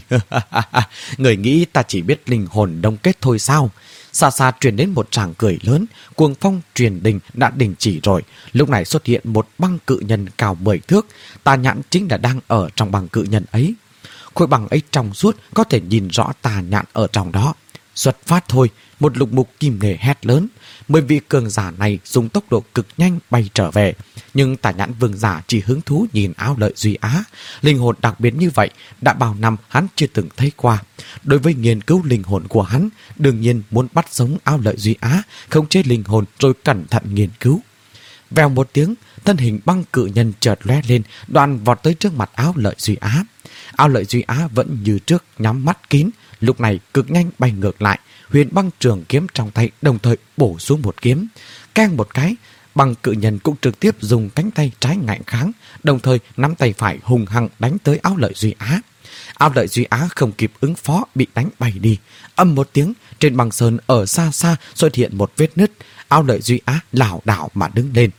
Người nghĩ ta chỉ biết linh hồn đông kết thôi sao? Xa xa truyền đến một tràng cười lớn, cuồng phong truyền đình đã đình chỉ rồi. Lúc này xuất hiện một băng cự nhân cao mười thước, Tà Nhãn chính là đang ở trong băng cự nhân ấy. Khối băng ấy trong suốt, có thể nhìn rõ Tà Nhãn ở trong đó. Xuất phát thôi, một Lục Mục Kim Nghê hét lớn. Mười vị cường giả này dùng tốc độ cực nhanh bay trở về. Nhưng Tà Nhãn Vương giả chỉ hứng thú nhìn Ao Lợi Duy Á. Linh hồn đặc biệt như vậy, đã bao năm hắn chưa từng thấy qua. Đối với nghiên cứu linh hồn của hắn, đương nhiên muốn bắt sống Ao Lợi Duy Á, khống chế linh hồn rồi cẩn thận nghiên cứu. Vèo một tiếng, thân hình băng cự nhân chợt lóe lên, đoạn vọt tới trước mặt Áo Lợi Duy Á. Áo Lợi Duy Á vẫn như trước nhắm mắt kín, lúc này cực nhanh bay ngược lại, huyền băng trường kiếm trong tay đồng thời bổ xuống một kiếm. Keng một cái, băng cự nhân cũng trực tiếp dùng cánh tay trái ngạnh kháng, đồng thời nắm tay phải hùng hăng đánh tới Áo Lợi Duy Á. Áo Lợi Duy Á không kịp ứng phó, bị đánh bay đi. Âm một tiếng, trên băng sơn ở xa xa xuất hiện một vết nứt. Áo Lợi Duy Á lảo đảo mà đứng lên.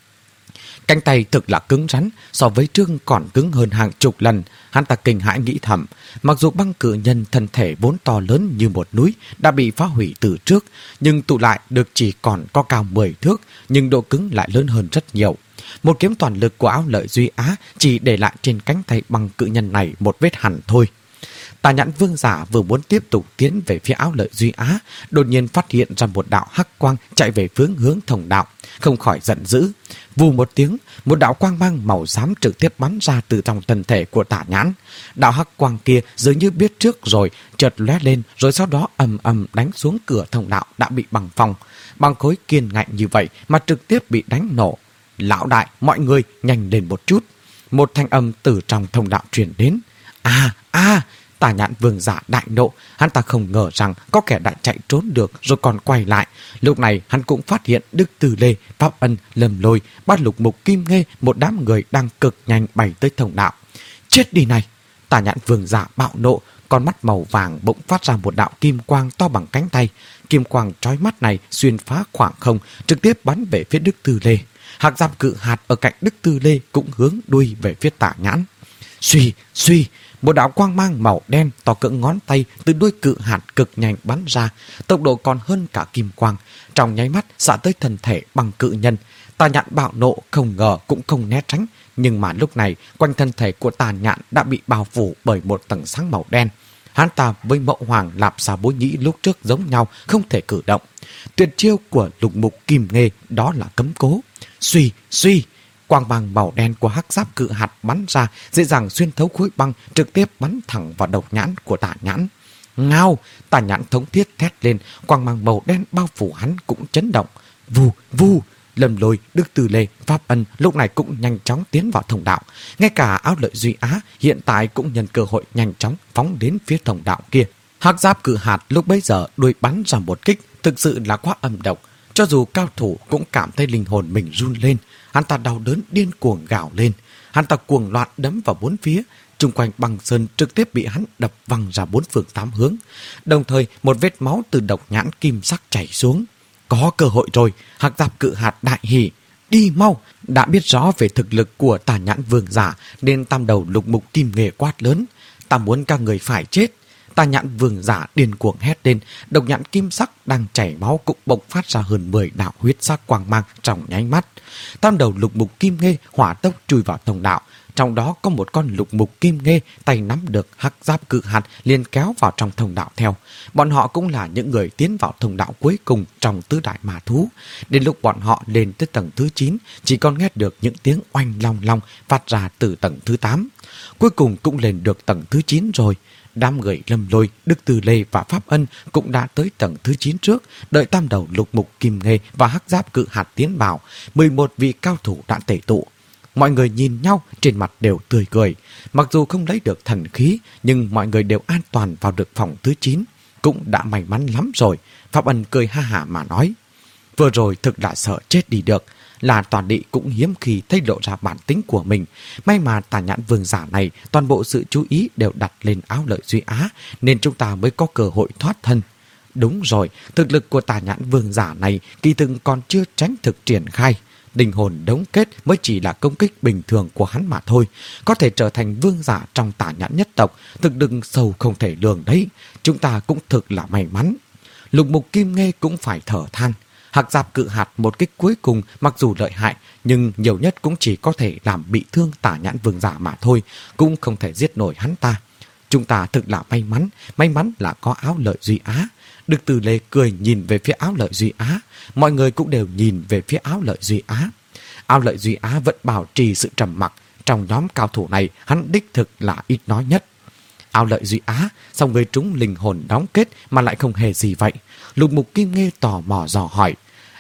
Cánh tay thực là cứng rắn, so với trước còn cứng hơn hàng chục lần. Hắn ta kinh hãi nghĩ thầm, mặc dù băng cự nhân thân thể vốn to lớn như một núi đã bị phá hủy từ trước, nhưng tụ lại được chỉ còn có cao mười thước, nhưng độ cứng lại lớn hơn rất nhiều. Một kiếm toàn lực của Áo Lợi Duy Á chỉ để lại trên cánh tay băng cự nhân này một vết hằn thôi. Tà Nhãn Vương giả vừa muốn tiếp tục tiến về phía Áo Lợi Duy Á, đột nhiên phát hiện ra một đạo hắc quang chạy về phương hướng thông đạo, không khỏi giận dữ. Vù một tiếng, một đạo quang mang màu xám trực tiếp bắn ra từ trong thân thể của Tà Nhãn. Đạo hắc quang kia dường như biết trước rồi, chợt lóe lên, rồi sau đó ầm ầm đánh xuống cửa thông đạo đã bị băng phong. Băng khối kiên ngạnh như vậy mà trực tiếp bị đánh nổ. Lão đại, mọi người nhanh lên một chút. Một thanh âm từ trong thông đạo truyền đến. À, à, Tà Nhãn Vương giả đại nộ, hắn ta không ngờ rằng có kẻ đã chạy trốn được rồi còn quay lại. Lúc này hắn cũng phát hiện Đức Từ Lê, Pháp Ân, Lâm Lôi, Bát Lục Mục Kim Nghê, một đám người đang cực nhanh bay tới thông đạo. Chết đi này! Tà Nhãn Vương giả bạo nộ, con mắt màu vàng bỗng phát ra một đạo kim quang to bằng cánh tay. Kim quang chói mắt này xuyên phá khoảng không, trực tiếp bắn về phía Đức Từ Lê. Hạc Giáp Cự Hạt ở cạnh Đức Từ Lê cũng hướng đuôi về phía Tà Nhãn. Suy, suy, một đạo quang mang màu đen to cỡ ngón tay từ đuôi cự hạt cực nhanh bắn ra, tốc độ còn hơn cả kim quang, trong nháy mắt xả tới thân thể bằng cự nhân. Tà Nhãn bạo nộ không ngờ cũng không né tránh, nhưng mà lúc này quanh thân thể của Tà Nhãn đã bị bao phủ bởi một tầng sáng màu đen. Hắn ta với Mậu Hoàng Lạp Xà Bối Nhĩ lúc trước giống nhau, không thể cử động. Tuyệt chiêu của Lục Mục Kim Nghê đó là cấm cố. Suy, suy, quang mang màu đen của hắc giáp cự hạt bắn ra, dễ dàng xuyên thấu khối băng, trực tiếp bắn thẳng vào đầu nhãn của Tà Nhãn. Ngao! Tà Nhãn thống thiết thét lên, quang mang màu đen bao phủ hắn cũng chấn động. Vù, vù! Lâm Lôi, Đức Từ Lê, Pháp Ân lúc này cũng nhanh chóng tiến vào thông đạo. Ngay cả Áo Lợi Duy Á hiện tại cũng nhân cơ hội nhanh chóng phóng đến phía thông đạo kia. Hắc giáp cự hạt lúc bấy giờ đuôi bắn ra một kích, thực sự là quá âm độc. Cho dù cao thủ cũng cảm thấy linh hồn mình run lên. Hắn ta đau đớn điên cuồng gào lên. Hắn ta cuồng loạn đấm vào bốn phía. Trung quanh băng sơn trực tiếp bị hắn đập văng ra bốn phương tám hướng. Đồng thời một vết máu từ độc nhãn kim sắc chảy xuống. Có cơ hội rồi, Hạc Giáp Cự Hạt đại hỉ. Đi mau! Đã biết rõ về thực lực của Tà Nhãn Vương giả nên tam đầu Lục Mục Kim Nghê quát lớn. Ta muốn các người phải chết. Tà Nhãn Vương giả điên cuồng hét lên, độc nhãn kim sắc đang chảy máu cũng bộc phát ra hơn mười đạo huyết sắc quang mang trong nháy mắt. Tam đầu Lục Mục Kim Nghê hỏa tốc chui vào thông đạo, trong đó có một con Lục Mục Kim Nghê tay nắm được hắc giáp cự hạt liền kéo vào trong thông đạo theo. Bọn họ cũng là những người tiến vào thông đạo cuối cùng trong tứ đại ma thú. Đến lúc bọn họ lên tới tầng thứ chín, chỉ còn nghe được những tiếng oanh long long phát ra từ tầng thứ tám. Cuối cùng cũng lên được tầng thứ chín rồi. Đám người Lâm Lôi, Đức Từ Lê và Pháp Ân cũng đã tới tầng thứ chín trước, đợi tam đầu Lục Mục Kim Nghê và hắc giáp cự hạt tiến vào. mười một vị cao thủ đã tề tụ. Mọi người nhìn nhau trên mặt đều tươi cười. Mặc dù không lấy được thần khí, nhưng mọi người đều an toàn vào được phòng thứ chín. Cũng đã may mắn lắm rồi. Pháp Ân cười ha hả mà nói. Vừa rồi thực là sợ chết đi được. Là Toàn Đị cũng hiếm khi thấy lộ ra bản tính của mình. May mà Tà Nhãn Vương giả này toàn bộ sự chú ý đều đặt lên Áo Lợi Duy Á, nên chúng ta mới có cơ hội thoát thân. Đúng rồi, thực lực của Tà Nhãn Vương giả này kỳ thực còn chưa tránh thực triển khai. Linh hồn đống kết mới chỉ là công kích bình thường của hắn mà thôi. Có thể trở thành vương giả trong Tà Nhãn nhất tộc, thực lực sâu không thể lường đấy. Chúng ta cũng thực là may mắn. Lục Mục Kim Nghê cũng phải thở than. Hạc giáp cự hạt một kích cuối cùng mặc dù lợi hại, nhưng nhiều nhất cũng chỉ có thể làm bị thương Tà Nhãn Vương giả mà thôi, cũng không thể giết nổi hắn ta. Chúng ta thực là may mắn, may mắn là có Áo Lợi Duy Á. Đức Từ Lê cười nhìn về phía Áo Lợi Duy Á, mọi người cũng đều nhìn về phía Áo Lợi Duy Á. Áo Lợi Duy Á vẫn bảo trì sự trầm mặc, trong nhóm cao thủ này hắn đích thực là ít nói nhất. Áo Lợi Duy Á, sao người trúng linh hồn đóng kết mà lại không hề gì vậy? Lục Mục Kim Nghê tò mò dò hỏi.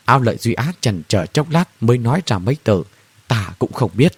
Ao Lợi Duy Á chần chờ chốc lát mới nói ra mấy từ: "Ta cũng không biết."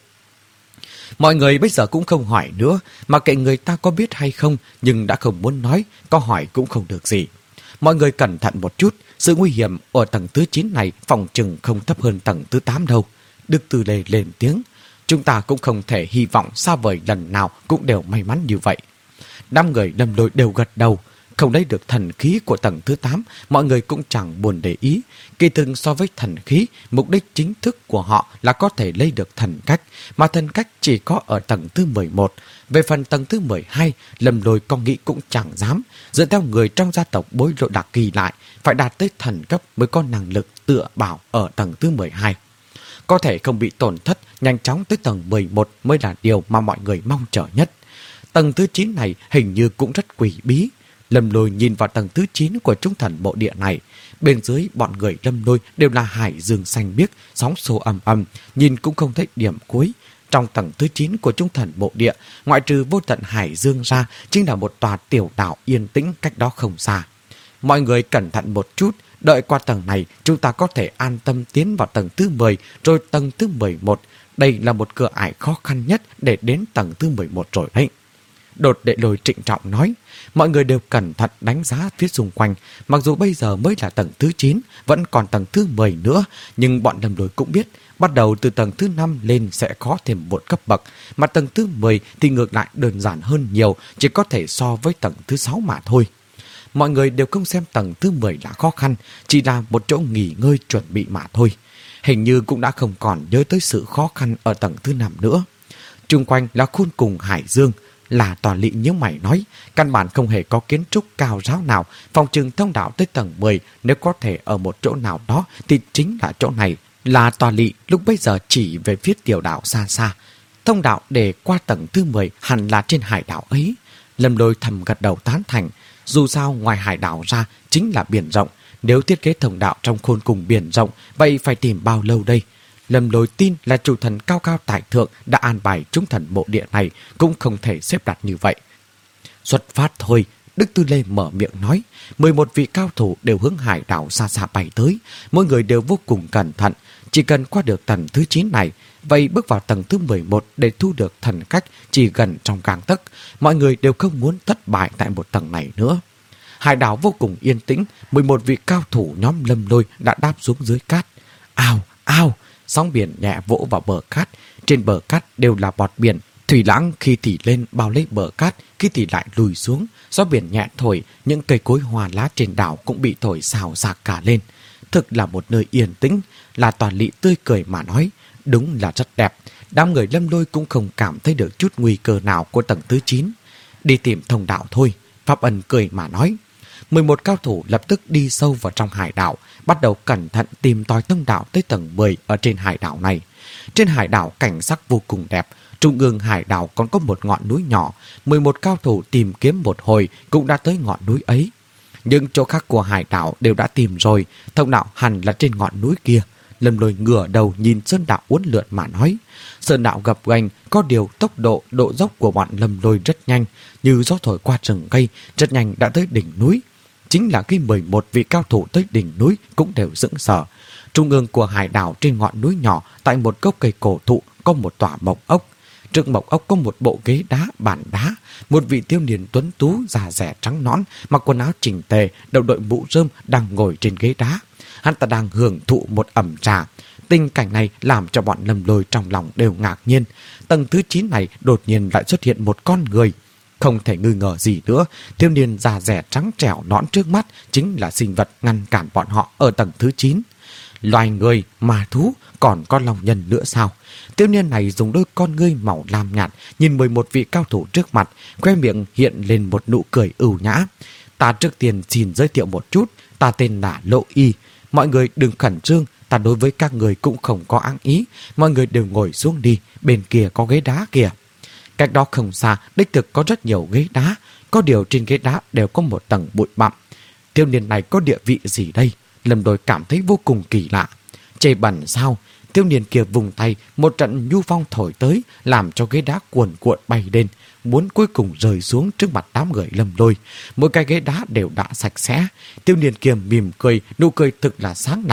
Mọi người bây giờ cũng không hỏi nữa, mà kệ người ta có biết hay không, nhưng đã không muốn nói, có hỏi cũng không được gì. Mọi người cẩn thận một chút, sự nguy hiểm ở tầng thứ chín này phòng chừng không thấp hơn tầng thứ tám đâu. Đức Tư Lê lên tiếng: "Chúng ta cũng không thể hy vọng xa vời lần nào cũng đều may mắn như vậy." Năm người Lâm Lôi đều gật đầu. Không lấy được thần khí của tầng thứ tám, mọi người cũng chẳng buồn để ý. Kỳ thực so với thần khí, mục đích chính thức của họ là có thể lấy được thần cách, mà thần cách chỉ có ở tầng thứ mười một. Về phần tầng thứ mười hai, Lâm Lôi con nghĩ cũng chẳng dám. Dựa theo người trong gia tộc Bối Lộ Đặc ghi lại, phải đạt tới thần cấp mới có năng lực tựa bảo ở tầng thứ mười hai. Có thể không bị tổn thất, nhanh chóng tới tầng mười một mới là điều mà mọi người mong chờ nhất. Tầng thứ chín này hình như cũng rất quỷ bí. Lâm Lôi nhìn vào tầng thứ chín của Trung Thần Mộ Địa này. Bên dưới bọn người Lâm Lôi đều là hải dương xanh biếc, sóng xô ầm ầm, nhìn cũng không thấy điểm cuối. Trong tầng thứ chín của Trung Thần Mộ Địa, ngoại trừ vô tận hải dương ra, chính là một tòa tiểu đảo yên tĩnh cách đó không xa. Mọi người cẩn thận một chút, đợi qua tầng này, chúng ta có thể an tâm tiến vào tầng thứ mười, rồi tầng thứ mười một. Đây là một cửa ải khó khăn nhất để đến tầng thứ mười một rồi đấy. Đột Đệ Lôi trịnh trọng nói. Mọi người đều cẩn thận đánh giá phía xung quanh. Mặc dù bây giờ mới là tầng thứ chín, vẫn còn tầng thứ mười nữa, nhưng bọn Lâm Lôi cũng biết bắt đầu từ tầng thứ năm lên sẽ khó thêm một cấp bậc, mà tầng thứ mười thì ngược lại đơn giản hơn nhiều, chỉ có thể so với tầng thứ sáu mà thôi. Mọi người đều không xem tầng thứ mười là khó khăn, chỉ là một chỗ nghỉ ngơi chuẩn bị mà thôi. Hình như cũng đã không còn nhớ tới sự khó khăn ở tầng thứ năm nữa. Chung quanh là khôn cùng hải dương. Là Tòa Lị nhớ mày nói, căn bản không hề có kiến trúc cao ráo nào, phòng trừng thông đạo tới tầng mười, nếu có thể ở một chỗ nào đó thì chính là chỗ này. Là Tòa Lị lúc bây giờ chỉ về phía tiểu đảo xa xa. Thông đạo để qua tầng thứ mười hẳn là trên hải đảo ấy. Lâm Lôi thầm gật đầu tán thành. Dù sao ngoài hải đảo ra chính là biển rộng, nếu thiết kế thông đạo trong khôn cùng biển rộng, vậy phải tìm bao lâu đây? Lâm Lôi tin là chủ thần cao cao tại thượng đã an bài Trung Thần Mộ Địa này, cũng không thể xếp đặt như vậy. Xuất phát thôi, Đức Tư Lê mở miệng nói. mười một vị cao thủ đều hướng hải đảo xa xa bay tới, mỗi người đều vô cùng cẩn thận. Chỉ cần qua được tầng thứ chín này, vậy bước vào tầng thứ mười một để thu được thần cách chỉ gần trong gang tấc. Mọi người đều không muốn thất bại tại một tầng này nữa. Hải đảo vô cùng yên tĩnh, mười một vị cao thủ nhóm Lâm Lôi đã đáp xuống dưới cát. Ao, ao! Sóng biển nhẹ vỗ vào bờ cát. Trên bờ cát đều là bọt biển. Thủy lãng khi thì lên bao lấy bờ cát, khi thì lại lùi xuống. Gió biển nhẹ thổi, những cây cối hoa lá trên đảo cũng bị thổi xào xạc cả lên. Thực là một nơi yên tĩnh. Là Tòa Lị tươi cười mà nói. Đúng là rất đẹp. Đám người Lâm Lôi cũng không cảm thấy được chút nguy cơ nào của tầng thứ chín. Đi tìm thông đạo thôi, Pháp Ân cười mà nói. mười một cao thủ lập tức đi sâu vào trong hải đảo, bắt đầu cẩn thận tìm tòi thông đạo tới tầng mười ở trên hải đảo này. Trên hải đảo cảnh sắc vô cùng đẹp, trung ương hải đảo còn có một ngọn núi nhỏ. mười một cao thủ tìm kiếm một hồi cũng đã tới ngọn núi ấy. Nhưng chỗ khác của hải đảo đều đã tìm rồi, thông đạo hẳn là trên ngọn núi kia. Lâm Lôi ngửa đầu nhìn sơn đạo uốn lượn mà nói. Sơn đạo gập ghềnh, có điều tốc độ, độ dốc của bọn Lâm Lôi rất nhanh, như gió thổi qua rừng cây, rất nhanh đã tới đỉnh núi. Chính là khi mười một vị cao thủ tới đỉnh núi cũng đều sững sờ. Trung ương của hải đảo trên ngọn núi nhỏ, tại một gốc cây cổ thụ có một tòa mộc ốc. Trước mộc ốc có một bộ ghế đá, bàn đá. Một vị thiếu niên tuấn tú, già dẻ trắng nõn, mặc quần áo chỉnh tề, đầu đội mũ rơm đang ngồi trên ghế đá. Hắn ta đang hưởng thụ một ẩm trà. Tình cảnh này làm cho bọn Lâm Lôi trong lòng đều ngạc nhiên. Tầng thứ chín này đột nhiên lại xuất hiện một con người. Không thể nghi ngờ gì nữa, thiếu niên già dẻ trắng trẻo nõn trước mắt chính là sinh vật ngăn cản bọn họ ở tầng thứ chín. Loài người, ma thú, còn có long nhân nữa sao? Thiếu niên này dùng đôi con ngươi màu lam nhạt nhìn mười một vị cao thủ trước mặt, khoe miệng hiện lên một nụ cười ưu nhã. Ta trước tiên xin giới thiệu một chút, ta tên là Lộ Y. Mọi người đừng khẩn trương, ta đối với các người cũng không có ác ý. Mọi người đều ngồi xuống đi, bên kia có ghế đá kìa. Cách đó không xa, đích thực có rất nhiều ghế đá, có điều trên ghế đá đều có một tầng bụi bặm. Thiếu niên này có địa vị gì đây? Lâm Lôi cảm thấy vô cùng kỳ lạ. Chê bẩn sao? Thiếu niên kia vùng tay, một trận nhu phong thổi tới, làm cho ghế đá cuồn cuộn bay lên, muốn cuối cùng rơi xuống trước mặt đám người Lâm Lôi. Mỗi cái ghế đá đều đã sạch sẽ. Thiếu niên kia mỉm cười, nụ cười thực là sáng lạng.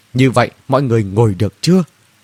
Như vậy mọi người ngồi được chưa?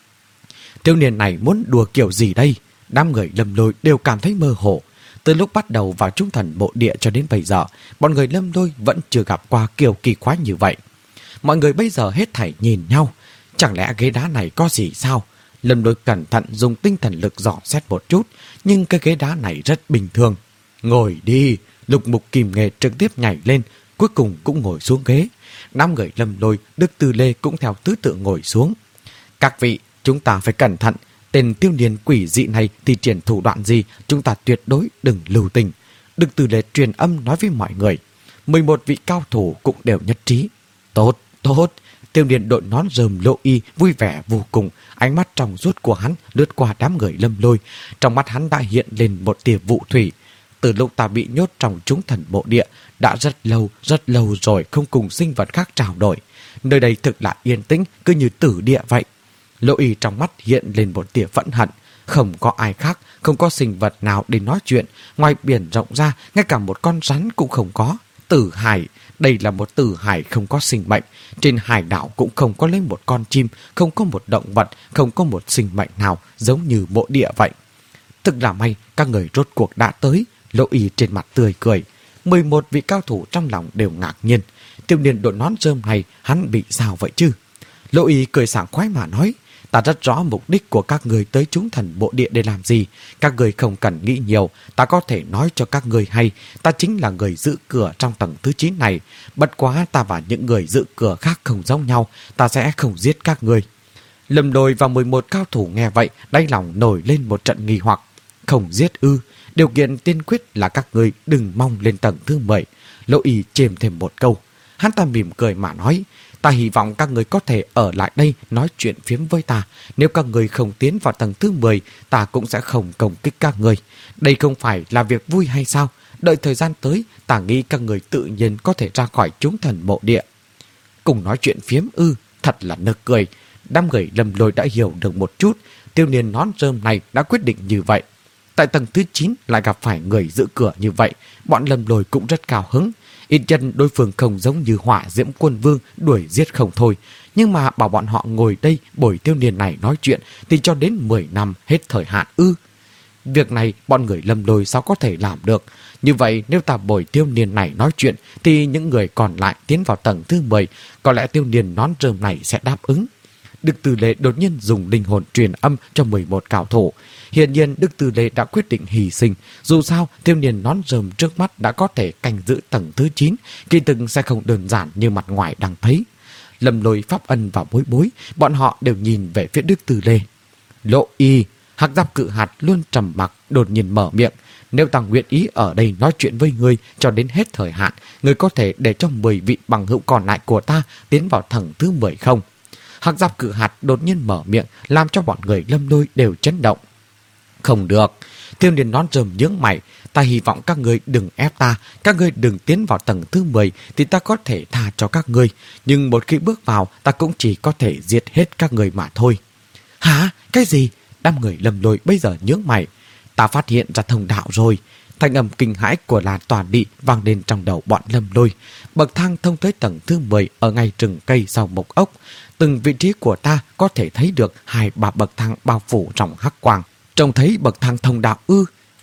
Thiếu niên này muốn đùa kiểu gì đây? Đám người Lâm Lôi đều cảm thấy mơ hồ. Từ lúc bắt đầu vào Trung Thần Mộ Địa cho đến bây giờ, bọn người Lâm Lôi vẫn chưa gặp qua kiểu kỳ quái như vậy. Mọi người bây giờ hết thảy nhìn nhau. Chẳng lẽ ghế đá này có gì sao? Lâm Lôi cẩn thận dùng tinh thần lực dò xét một chút, nhưng cái ghế đá này rất bình thường. Ngồi đi! Lục Mục Kìm Nghề trực tiếp nhảy lên, cuối cùng cũng ngồi xuống ghế. Năm người Lâm Lôi, Đức Tư Lê cũng theo tứ tự ngồi xuống. Các vị, chúng ta phải cẩn thận. Tên tiêu niên quỷ dị này thì triển thủ đoạn gì, chúng ta tuyệt đối đừng lưu tình. Đức Tư Lê truyền âm nói với mọi người. mười một vị cao thủ cũng đều nhất trí. Tốt, tốt. Tiêu niên đội nón rơm Lộ Y vui vẻ vô cùng. Ánh mắt trong suốt của hắn lướt qua đám người Lâm Lôi. Trong mắt hắn đã hiện lên một tia vụ thủy. Từ lúc ta bị nhốt trong Trung Thần Mộ Địa, đã rất lâu, rất lâu rồi không cùng sinh vật khác trao đổi. Nơi đây thực là yên tĩnh, cứ như tử địa vậy. Lộ Y trong mắt hiện lên một tia phẫn hận. Không có ai khác, không có sinh vật nào để nói chuyện. Ngoài biển rộng ra, ngay cả một con rắn cũng không có. Tử hải, đây là một tử hải không có sinh mệnh. Trên hải đảo cũng không có lấy một con chim, không có một động vật, không có một sinh mệnh nào giống như mộ địa vậy. Thực là may, các người rốt cuộc đã tới. Lộ Y trên mặt tươi cười. mười một vị cao thủ trong lòng đều ngạc nhiên. Tiêu niên đội nón rơm này hắn bị sao vậy chứ? Lộ Y cười sảng khoái mà nói. Ta rất rõ mục đích của các người tới Trung Thần Mộ Địa để làm gì. Các người không cần nghĩ nhiều. Ta có thể nói cho các người hay. Ta chính là người giữ cửa trong tầng thứ chín này. Bất quá ta và những người giữ cửa khác không giống nhau. Ta sẽ không giết các người. Lâm Lôi và mười một cao thủ nghe vậy, đáy lòng nổi lên một trận nghi hoặc. Không giết ư? Điều kiện tiên quyết là các người đừng mong lên tầng thứ mười. Lộ Y chêm thêm một câu. Hắn ta mỉm cười mà nói. Ta hy vọng các người có thể ở lại đây nói chuyện phiếm với ta. Nếu các người không tiến vào tầng thứ mười, ta cũng sẽ không công kích các người. Đây không phải là việc vui hay sao? Đợi thời gian tới, ta nghĩ các người tự nhiên có thể ra khỏi Trung Thần Mộ Địa. Cùng nói chuyện phiếm ư, thật là nực cười. Đám người Lâm Lôi đã hiểu được một chút. Tiêu niên nón rơm này đã quyết định như vậy. Tại tầng thứ chín lại gặp phải người giữ cửa như vậy, bọn Lâm Lôi cũng rất cao hứng. Ít chân đối phương không giống như Hỏa Diễm Quân Vương đuổi giết không thôi. Nhưng mà bảo bọn họ ngồi đây bồi tiêu niên này nói chuyện thì cho đến mười năm hết thời hạn ư. Việc này bọn người Lâm Lôi sao có thể làm được. Như vậy nếu ta bồi tiêu niên này nói chuyện thì những người còn lại tiến vào tầng thứ mười, có lẽ tiêu niên nón rơm này sẽ đáp ứng. Đức Tư Lê đột nhiên dùng linh hồn truyền âm cho mười một cao thủ. Hiển nhiên Đức Tư Lê đã quyết định hy sinh. Dù sao, thiếu niên nón rơm trước mắt đã có thể canh giữ tầng thứ chín, kỳ thực sẽ không đơn giản như mặt ngoài đang thấy. Lâm Lôi, Pháp Ân và Bối Bối, bọn họ đều nhìn về phía Đức Tư Lê. Lộ Y, Hạc Giáp Cự Hạt luôn trầm mặc, đột nhiên mở miệng. Nếu ta nguyện ý ở đây nói chuyện với ngươi cho đến hết thời hạn, ngươi có thể để cho mười vị bằng hữu còn lại của ta tiến vào tầng thứ mười không? Hạc Giáp Cự Hạt đột nhiên mở miệng, làm cho bọn người Lâm Lôi đều chấn động. Không được. Thiếu niên nón rơm nhướng mày. Ta hy vọng các ngươi đừng ép ta. Các ngươi đừng tiến vào tầng thứ mười thì ta có thể tha cho các ngươi. Nhưng một khi bước vào, ta cũng chỉ có thể giết hết các ngươi mà thôi. Hả? Cái gì? Đám người Lâm Lôi bây giờ nhướng mày. Ta phát hiện ra thông đạo rồi. Thanh âm kinh hãi của là tòa địa vang lên trong đầu bọn Lâm Lôi. Bậc thang thông tới tầng thứ mười ở ngay rừng cây sau mộc ốc. Từng vị trí của ta có thể thấy được hai ba bậc thang bao phủ trong hắc quang. Trông thấy bậc thang thông đạo ư?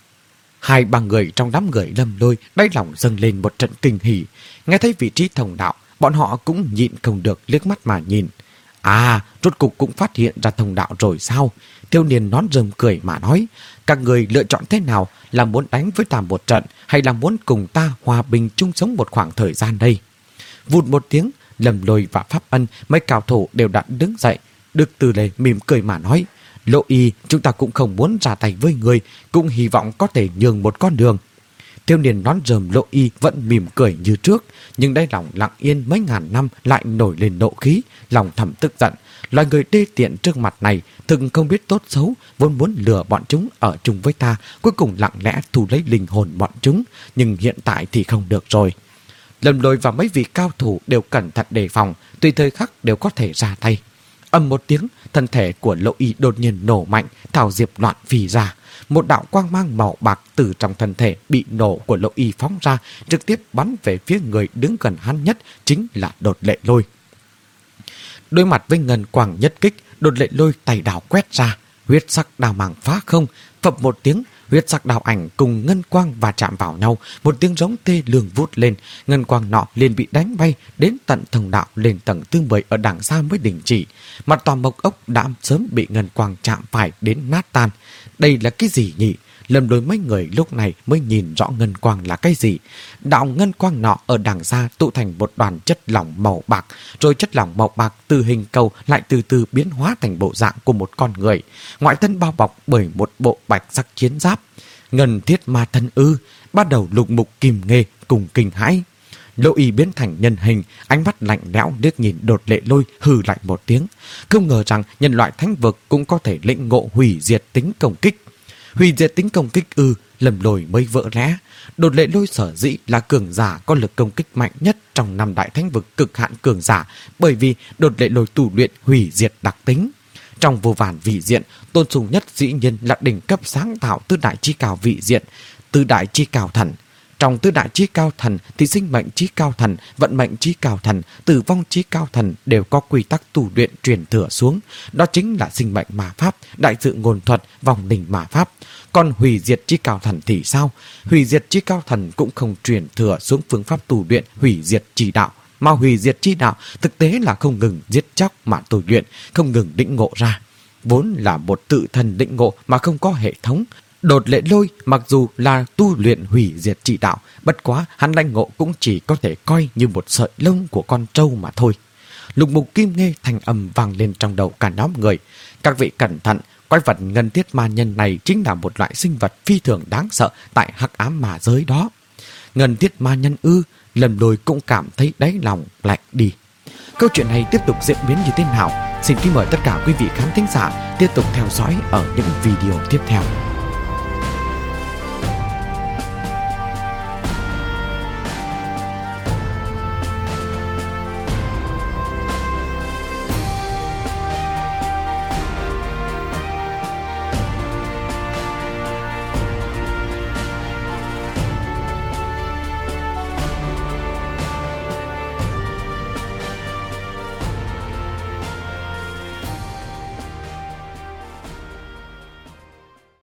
Hai ba người trong đám người Lâm Lôi đáy lòng dâng lên một trận kinh hỉ. Nghe thấy vị trí thông đạo, bọn họ cũng nhịn không được liếc mắt mà nhìn. À, rốt cục cũng phát hiện ra thông đạo rồi sao? Thiếu niên nón rơm cười mà nói. Các người lựa chọn thế nào? Là muốn đánh với ta một trận hay là muốn cùng ta hòa bình chung sống một khoảng thời gian đây? Vụt một tiếng, Lâm Lôi và Pháp Ân, mấy cao thủ đều đã đứng dậy. Đức Tư Lê mỉm cười mà nói. Lộ Y, chúng ta cũng không muốn ra tay với người, cũng hy vọng có thể nhường một con đường. Thiếu niên nón rơm Lộ Y vẫn mỉm cười như trước, nhưng đáy lòng lặng yên mấy ngàn năm lại nổi lên nộ khí, lòng thầm tức giận. Loài người đê tiện trước mặt này thực không biết tốt xấu, vốn muốn lừa bọn chúng ở chung với ta, cuối cùng lặng lẽ thu lấy linh hồn bọn chúng, nhưng hiện tại thì không được rồi. Lâm Lôi và mấy vị cao thủ đều cẩn thận đề phòng, tùy thời khắc đều có thể ra tay. Ầm một tiếng, thân thể của Lộ Y đột nhiên nổ mạnh, thảo diệp loạn phi ra. Một đạo quang mang màu bạc từ trong thân thể bị nổ của Lộ Y phóng ra, trực tiếp bắn về phía người đứng gần hắn nhất, chính là Đột Lệ Lôi. Đối mặt với ngân quang nhất kích, Đột Lệ Lôi tay đào quét ra, huyết sắc đào màng phá không, phập một tiếng, huyết sắc đào ảnh cùng ngân quang va chạm vào nhau, một tiếng giống tê lương vút lên, ngân quang nọ liền bị đánh bay đến tận thông đạo lên tầng thứ mười ở đằng xa mới đình chỉ. Mặt tòa mộc ốc đã sớm bị ngân quang chạm phải đến nát tan. Đây là cái gì nhỉ? Lâm Lôi mấy người lúc này mới nhìn rõ ngân quang là cái gì. Đạo ngân quang nọ ở đằng xa tụ thành một đoàn chất lỏng màu bạc, rồi chất lỏng màu bạc từ hình cầu lại từ từ biến hóa thành bộ dạng của một con người, ngoại thân bao bọc bởi một bộ bạch sắc chiến giáp. Ngân thiết ma thân ư? Bắt đầu lục mục kìm nghê cùng kinh hãi. Lỗ Y biến thành nhân hình, ánh mắt lạnh lẽo liếc nhìn Đột Lệ Lôi, hừ lạnh một tiếng. Không ngờ rằng nhân loại thánh vực cũng có thể lĩnh ngộ hủy diệt tính công kích. Hủy diệt tính công kích ư? Lâm Lôi mới vỡ lẽ. Đột Lệ Lôi sở dĩ là cường giả có lực công kích mạnh nhất trong năm đại thánh vực cực hạn cường giả, bởi vì Đột Lệ Lôi tu luyện hủy diệt đặc tính. Trong vô vàn vị diện, tôn sùng nhất dĩ nhiên là đỉnh cấp sáng tạo tứ đại chí cao vị diện, tứ đại chí cao thần. Trong tứ đại chí cao thần thì sinh mệnh chí cao thần, vận mệnh chí cao thần, tử vong chí cao thần đều có quy tắc tu luyện truyền thừa xuống. Đó chính là sinh mệnh mà pháp, đại sự ngôn thuật, vòng đỉnh mà pháp. Còn hủy diệt chí cao thần thì sao? Hủy diệt chí cao thần cũng không truyền thừa xuống phương pháp tu luyện hủy diệt chi đạo. Mà hủy diệt chi đạo thực tế là không ngừng giết chóc mà tu luyện, không ngừng định ngộ ra. Vốn là một tự thân định ngộ mà không có hệ thống. Đột Lệ Lôi mặc dù là tu luyện hủy diệt chỉ đạo, bất quá hắn lãnh ngộ cũng chỉ có thể coi như một sợi lông của con trâu mà thôi. Lục mục kim nghe thành âm vang lên trong đầu cả nhóm người. Các vị cẩn thận, quái vật ngân thiết ma nhân này chính là một loại sinh vật phi thường đáng sợ tại hắc ám mà giới đó. Ngân thiết ma nhân ư? Lâm Lôi cũng cảm thấy đáy lòng lạnh đi. Câu chuyện này tiếp tục diễn biến như thế nào? Xin kính mời tất cả quý vị khán thính giả tiếp tục theo dõi ở những video tiếp theo.